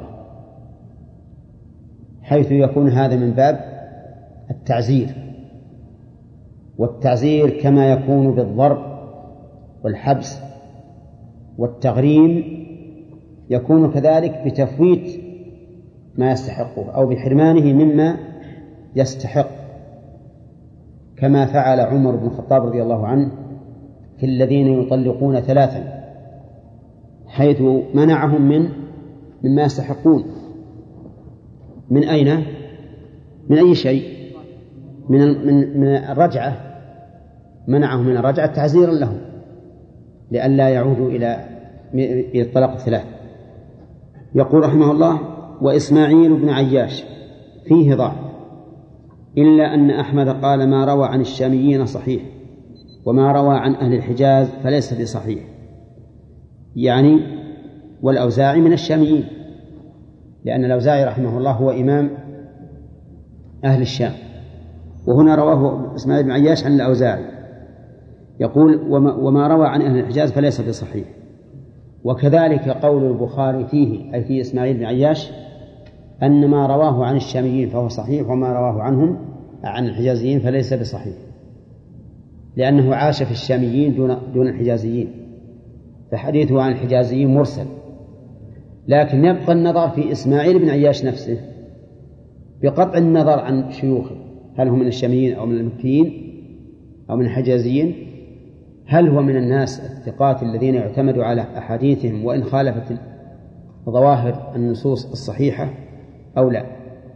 حيث يكون هذا من باب التعزير، والتعزير كما يكون بالضرب والحبس والتغريم يكون كذلك بتفويت ما يستحقه أو بحرمانه مما يستحق، كما فعل عمر بن الخطاب رضي الله عنه في الذين يطلقون ثلاثا، حيث منعهم من مما يستحقون. من أين؟ من أي شيء؟ من من من الرجعة، منعهم من الرجعة تعزيرا لهم لئلا يعودوا إلى إلى الطلاق الثلاث. يقول رحمه الله: وإسماعيل بن عياش فيه ضعف، إلا أن أحمد قال ما روى عن الشاميين صحيح، وما روى عن أهل الحجاز فليس بصحيح، يعني والأوزاعي من الشاميين، لأن الأوزاعي رحمه الله هو إمام أهل الشام، وهنا رواه إسماعيل بن عياش عن الأوزاعي. يقول وما, وما روى عن أهل الحجاز فليس بصحيح. وكذلك قول البخاري فيه أي في إسماعيل بن عياش أن ما رواه عن الشاميين فهو صحيح، وما رواه عنهم عن الحجازيين فليس بصحيح، لأنه عاش في الشاميين دون, دون الحجازيين، فحديثه عن الحجازيين مرسل. لكن يبقى النظر في إسماعيل بن عياش نفسه، بقطع النظر عن شيوخه، هل هم من الشاميين أو من المكيين أو من الحجازيين، هل هو من الناس الثقات الذين يعتمد على أحاديثهم وإن خالفت ظواهر النصوص الصحيحة أو لا.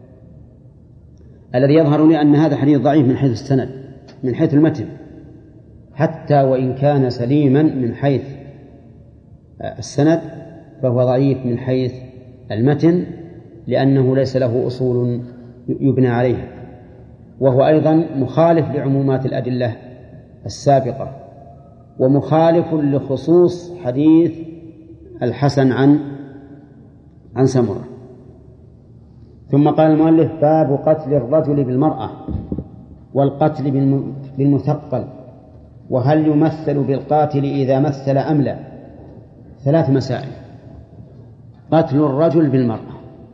الذي يظهر لي أن هذا حديث ضعيف من حيث السند، من حيث المتن، حتى وإن كان سليما من حيث السند فهو ضعيف من حيث المتن، لأنه ليس له أصول يبنى عليها، وهو أيضا مخالف لعمومات الأدلة السابقة، ومخالف لخصوص حديث الحسن عن عن سمرة. ثم قال المؤلف: باب قتل الرجل بالمرأة والقتل بالمثقل، وهل يمثل بالقاتل إذا مثل أم لا؟ ثلاث مسائل. قتل الرجل بالمرأة،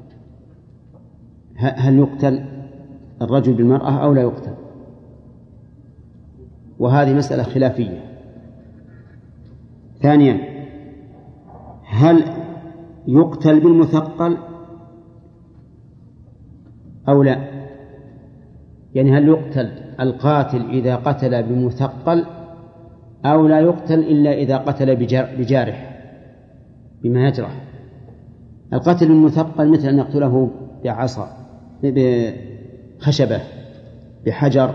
هل يقتل الرجل بالمرأة أو لا يقتل؟ وهذه مسألة خلافية. ثانيا، هل يقتل بالمثقل أو لا؟ يعني هل يقتل القاتل إذا قتل بمثقل أو لا يقتل إلا إذا قتل بجارح بما يجرح؟ القتل المثقل مثل أن يقتله بعصا، بخشبة، بحجر،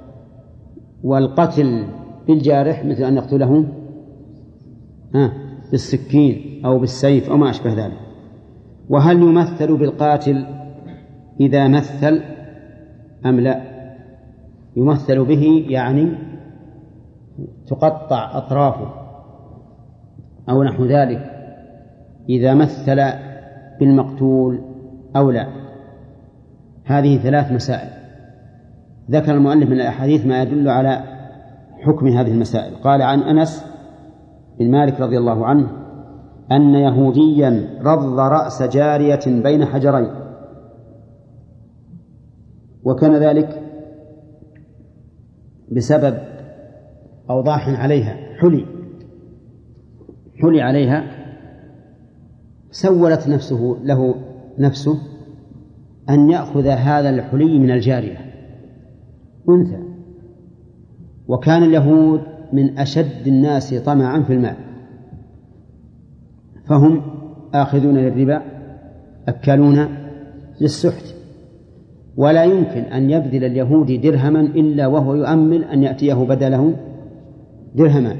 والقتل بالجارح مثل أن يقتله بالسكين أو بالسيف أو ما أشبه ذلك. وهل يمثل بالقاتل إذا مثل أم لا؟ يمثل به يعني تقطع أطرافه أو نحو ذلك إذا مثل بالمقتول أو لا. هذه ثلاث مسائل ذكر المؤلف من الأحاديث ما يدل على حكم هذه المسائل. قال عن أنس بن مالك رضي الله عنه أن يهوديا رض رأس جارية بين حجرين، وكان ذلك بسبب أوضاح عليها، حلي حلي عليها، سولت نفسه له نفسه أن يأخذ هذا الحلي من الجارية أنثى. وكان اليهود من أشد الناس طمعا في المال، فهم آخذون للربا أكلون للسحت، ولا يمكن أن يبذل اليهودي درهما إلا وهو يؤمل أن يأتيه بدله درهما،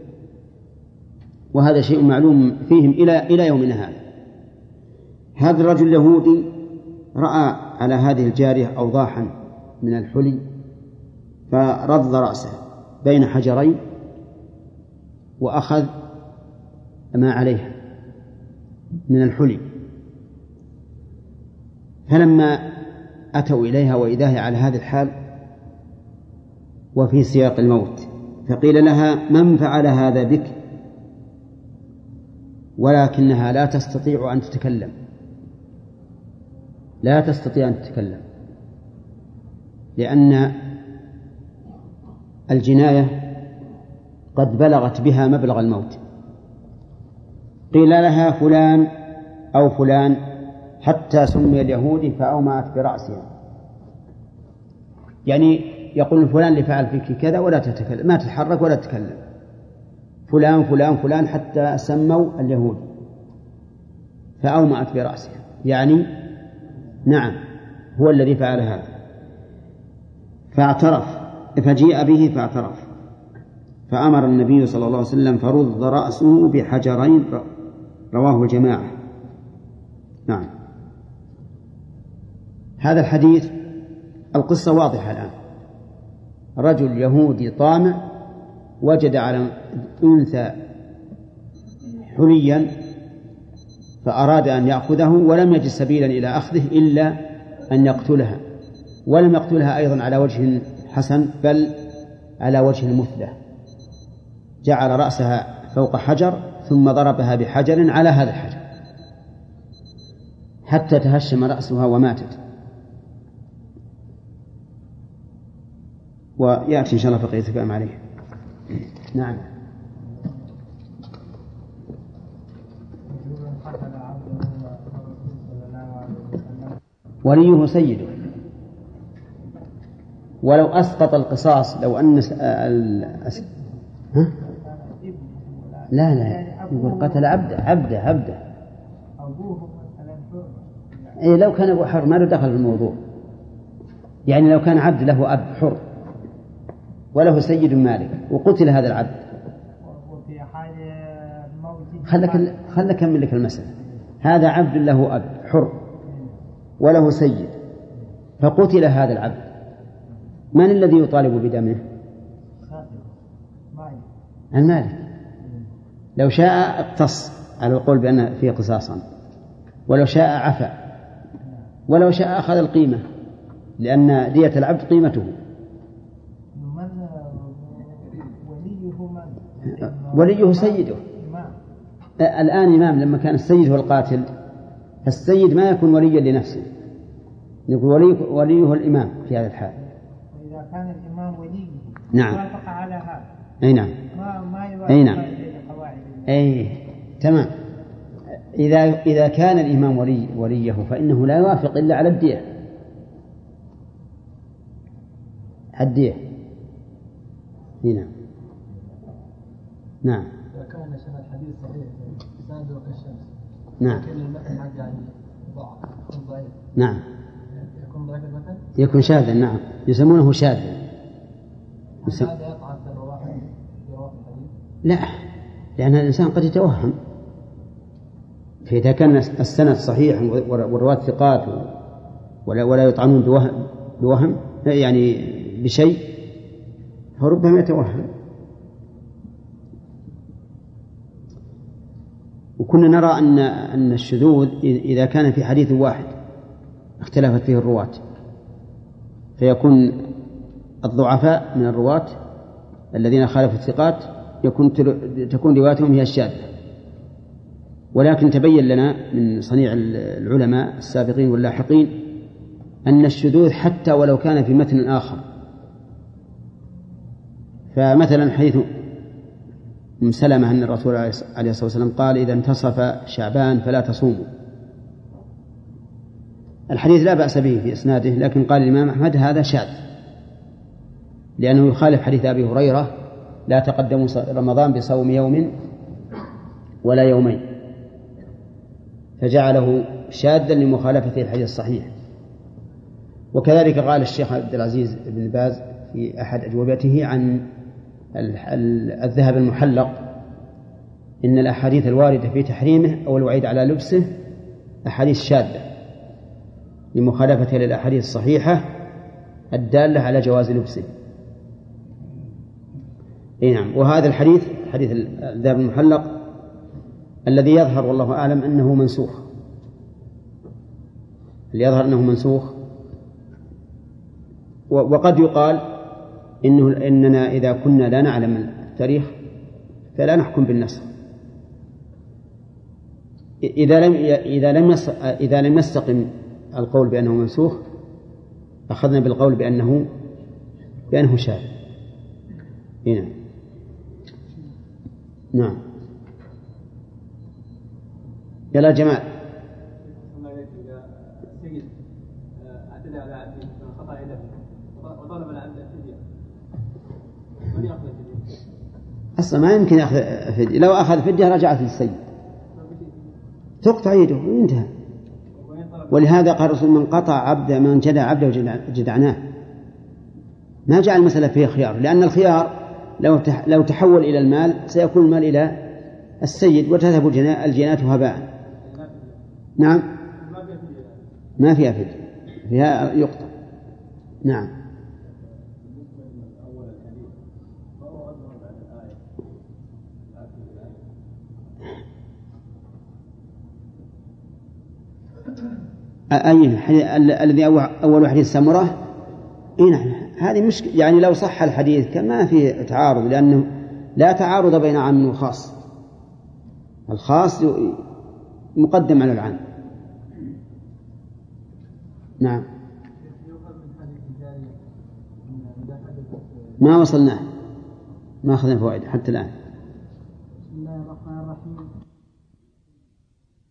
وهذا شيء معلوم فيهم إلى إلى يومنا هذا. هذا الرجل اليهودي رأى على هذه الجارية أوضاحا من الحلي فرض رأسه بين حجرين وأخذ ما عليها من الحلي. فلما أتوا إليها وإذاها على هذه الحال وفي سياق الموت، فقيل لها: من فعل هذا بك؟ ولكنها لا تستطيع أن تتكلم، لا تستطيع أن تتكلم لأن الجناية قد بلغت بها مبلغ الموت. قيل لها: فلان أو فلان، حتى سمي اليهودي فأومأت برأسها، يعني يقول فلان اللي فعل فيك كذا ولا تتكلم، ما تتحرك ولا تتكلم، فلان فلان فلان، حتى سموا اليهود فأومأت برأسها، يعني نعم هو الذي فعل هذا. فاعترف، فجيء به فاعترف، فأمر النبي صلى الله عليه وسلم فرض رأسه بحجرين، رواه الجماعة. نعم. هذا الحديث القصة واضحة الآن. رجل يهودي طامع وجد على أنثى حليا فأراد أن يأخذه، ولم يجد سبيلا إلى أخذه إلا أن يقتلها، ولم يقتلها أيضا على وجه حسن بل على وجه المثلى، جعل رأسها فوق حجر ثم ضربها بحجر على هذا الحجر حتى تهشم رأسها وماتت. ويأتي إن شاء الله بقية الكلام عليه. نعم. وليه سيده ولو أسقط القصاص لو أن الأس... ها؟ لا لا يقول قتل عبده عبده عبده إيه لو كان أبو حر ما له دخل في الموضوع. يعني لو كان عبد له أب حر وله سيد مالك وقتل هذا العبد خلك خلك أكمل لك المسألة. هذا عبد له أب حر وله سيد فقتل هذا العبد، من الذي يطالب بدمه؟ المالك. لو شاء اقتص على القول بأن فيه قصاصا، ولو شاء عفا، ولو شاء أخذ القيمة، لأن دية العبد قيمته. وليه سيده. الآن إمام لما كان السيد هو القاتل، السيد ما يكون وليا لنفسه، نقول وليه, وليه الإمام في هذا الحال. إذا كان الإمام وليه نعم وافق على هذا أي نعم ما ما يوافق أي نعم القواعد. أي تمام. إذا إذا كان الإمام ولي وليه فإنه لا يوافق إلا على الدية. الدية هنا. نعم. إذا كان الحديث صحيح سنده كالشمس. نعم. لكن المتن حق يعني ضعف ضعيف. نعم. يكون ضعيف المتن. يكون شاذا. نعم يسمونه شاذا. يسم... هذا يقع في الرواة في رواة الحديث. لا، لأن الإنسان قد يتوهم. فإذا كان السند صحيح والرواة ثقات ولا ولا يطعنون بوهم بوهم يعني بشيء فربما يتوهم. وكنا نرى أن أن الشذوذ إذا كان في حديث واحد اختلفت فيه الرواة فيكون الضعفاء من الرواة الذين خالفوا الثقات يكون تكون روايتهم هي الشاذة. ولكن تبين لنا من صنيع العلماء السابقين واللاحقين أن الشذوذ حتى ولو كان في متن آخر. فمثلا حديث أم سلمة أن الرسول عليه الصلاة والسلام قال إذا انتصف شعبان فلا تصوموا. الحديث لا بأس به في إسناده، لكن قال الإمام أحمد هذا شاذ لأنه يخالف حديث أبي هريرة لا تقدموا رمضان بصوم يوم ولا يومين، فجعله شاذا لمخالفة الحديث الصحيح. وكذلك قال الشيخ عبد العزيز بن باز في أحد أجوبته عن الذهب المحلق إن الأحاديث الواردة في تحريمه أو الوعيد على لبسه أحاديث شاذة لمخالفة للأحاديث الصحيحة الدالة على جواز لبسه. إيه نعم. وهذا الحديث حديث الذهب المحلق الذي يظهر والله أعلم أنه منسوخ، اللي يظهر أنه منسوخ. وقد يقال إنه إننا إذا كنا لا نعلم التاريخ فلا نحكم بالنسخ. إذا لم إذا لم إذا لم يستقم القول بأنه منسوخ أخذنا بالقول بأنه بأنه شاذ. هنا نعم. يلا جمال. السيد اعتدى على عبده خطأ يده وطلب العبد الفدية، من يأخذ الفدية؟ أصلا ما يمكن يأخذ فدية. لو أخذ فدية رجعت للسيد تقطع يده وانتهى. ولهذا قال الرسول من قطع عبده من جدع عبده جدعناه. ما جعل المسألة فيه خيار، لأن الخيار لو لو تحول إلى المال سيكون المال إلى السيد وتذهب الجنات هباء. نعم ما فيها فدية، فيها يقطع. نعم. أي الذي أول حديث سمرة. إيه نعم. هذه مشكلة، يعني لو صح الحديث كما في تعارض، لأنه لا تعارض بين عام وخاص، الخاص مقدم على العام. نعم. ما وصلناه، ما أخذنا فوائد حتى الآن. بسم الله الرحمن الرحيم.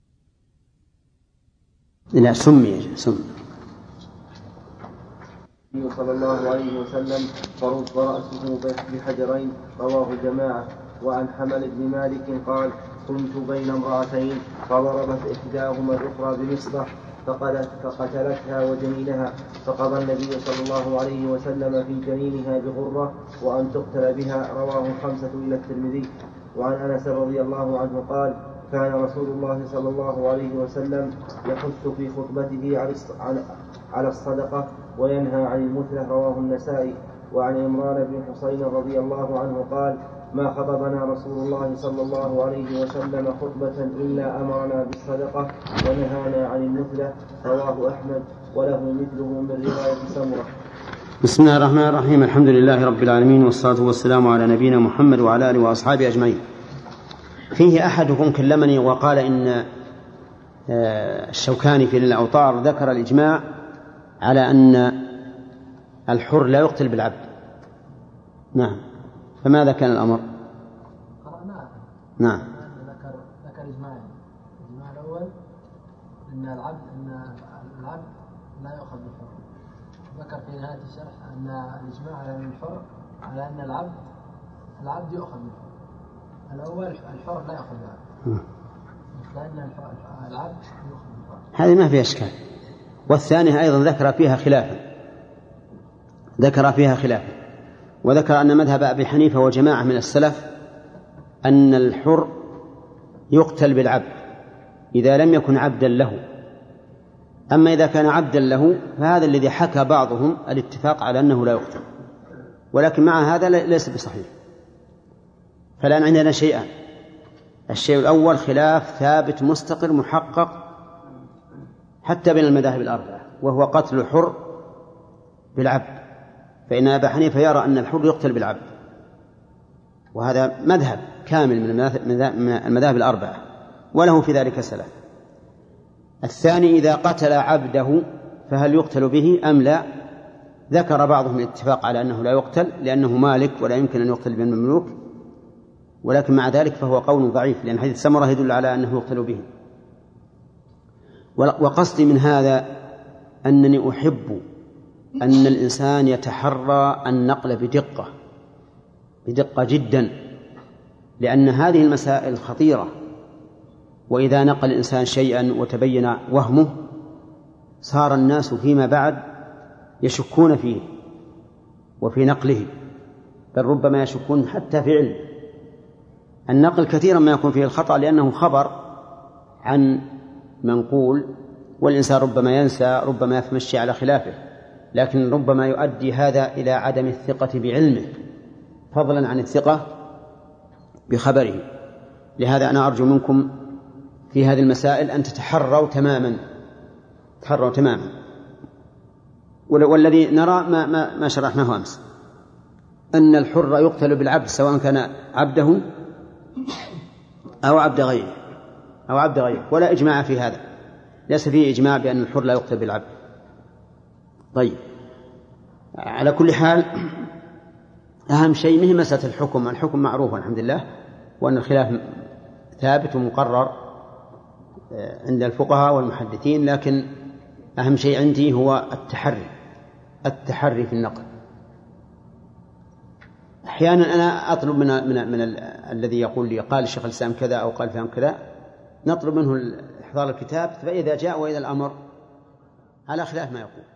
لا سمي سمي النبي صلى الله عليه وسلم فرد رأسه بحجرين. رواه الجماعة. وعن حمل بن مالك قال: كنت بين امرأتين فضربت إحداهما الأخرى بمصبح فقتلتها وجنينها، فقضى النبي صلى الله عليه وسلم في جنينها بغرة وأن تقتل بها. رواه الخمسة إلى الترمذي. وعن أنس رضي الله عنه قال: كان رسول الله صلى الله عليه وسلم يحث في خطبته على الصدقة وينهى عن المثلة. رواه النسائي. وعن عمران بن حصين رضي الله عنه قال: ما خطبنا رسول الله صلى الله عليه وسلم خطبة إلا أمرنا بالصدقة ونهانا عن المثلة. رواه أحمد وله مثله من رواية سمرة. بسم الله الرحمن الرحيم. الحمد لله رب العالمين، والصلاة والسلام على نبينا محمد وعلى آله وأصحابه أجمعين. فيه أحدكم كلمني وقال إن الشوكاني في الأوطار ذكر الإجماع على أن الحر لا يقتل بالعبد. نعم، فماذا كان الأمر؟ قرأناه. نعم. ذكر ذكر إجماعين. الإجماع الأول أن العبد أن العبد لا يؤخذ بالحر. ذكر في نهاية الشرح أن الإجماع على أن الحر على أن العبد العبد يؤخذ بالحر. الأول الحر لا يأخذ بالعبد، لأن العبد يؤخذ بالحر. هذه ما فيها إشكال. والثانية أيضا ذكر فيها خلافا ذكر فيها خلافا وذكر أن مذهب أبي حنيفة وجماعة من السلف أن الحر يقتل بالعبد إذا لم يكن عبدا له. أما إذا كان عبدا له فهذا الذي حكى بعضهم الاتفاق على أنه لا يقتل، ولكن مع هذا ليس بصحيح. فالآن عندنا شيئان: الشيء الأول خلاف ثابت مستقر محقق حتى بين المذاهب الأربعة، وهو قتل الحر بالعبد. فإن أبا حنيفة يرى أن الحر يقتل بالعبد، وهذا مذهب كامل من المذاهب الأربعة وله في ذلك سلف. الثاني إذا قتل عبده فهل يقتل به أم لا؟ ذكر بعضهم الاتفاق على أنه لا يقتل لأنه مالك ولا يمكن أن يقتل بالمملوك، ولكن مع ذلك فهو قول ضعيف، لأن حديث سمرة يدل على أنه يقتل به. وقصدي من هذا أنني أحب أن الإنسان يتحرى النقل بدقة بدقة جدا، لأن هذه المسائل خطيرة، وإذا نقل الإنسان شيئا وتبين وهمه صار الناس فيما بعد يشكون فيه وفي نقله، بل ربما يشكون حتى في علم. النقل كثيرا ما يكون فيه الخطأ لأنه خبر عن منقول، والإنسان ربما ينسى، ربما يتمشي على خلافه، لكن ربما يؤدي هذا إلى عدم الثقة بعلمه فضلا عن الثقة بخبره. لهذا أنا أرجو منكم في هذه المسائل أن تتحروا تماما تحروا تماما والذي نرى ما, ما, ما شرحناه أمس، أن الحر يقتل بالعبد سواء كان عبده أو عبد غيره أو عبد غيره ولا إجماع في هذا، ليس فيه إجماع بأن الحر لا يقتل بالعبد. طيب، على كل حال أهم شيء مهم مسألة الحكم. الحكم معروف الحمد لله، وأن الخلاف ثابت ومقرر عند الفقهاء والمحدثين، لكن أهم شيء عندي هو التحري التحري في النقل. أحيانا أنا أطلب من, من, من الذي يقول لي قال الشيخ الإسلام كذا أو قال فهم كذا، نطلب منه إحضار الكتاب، فإذا جاء وإذا الأمر على خلاف ما يقول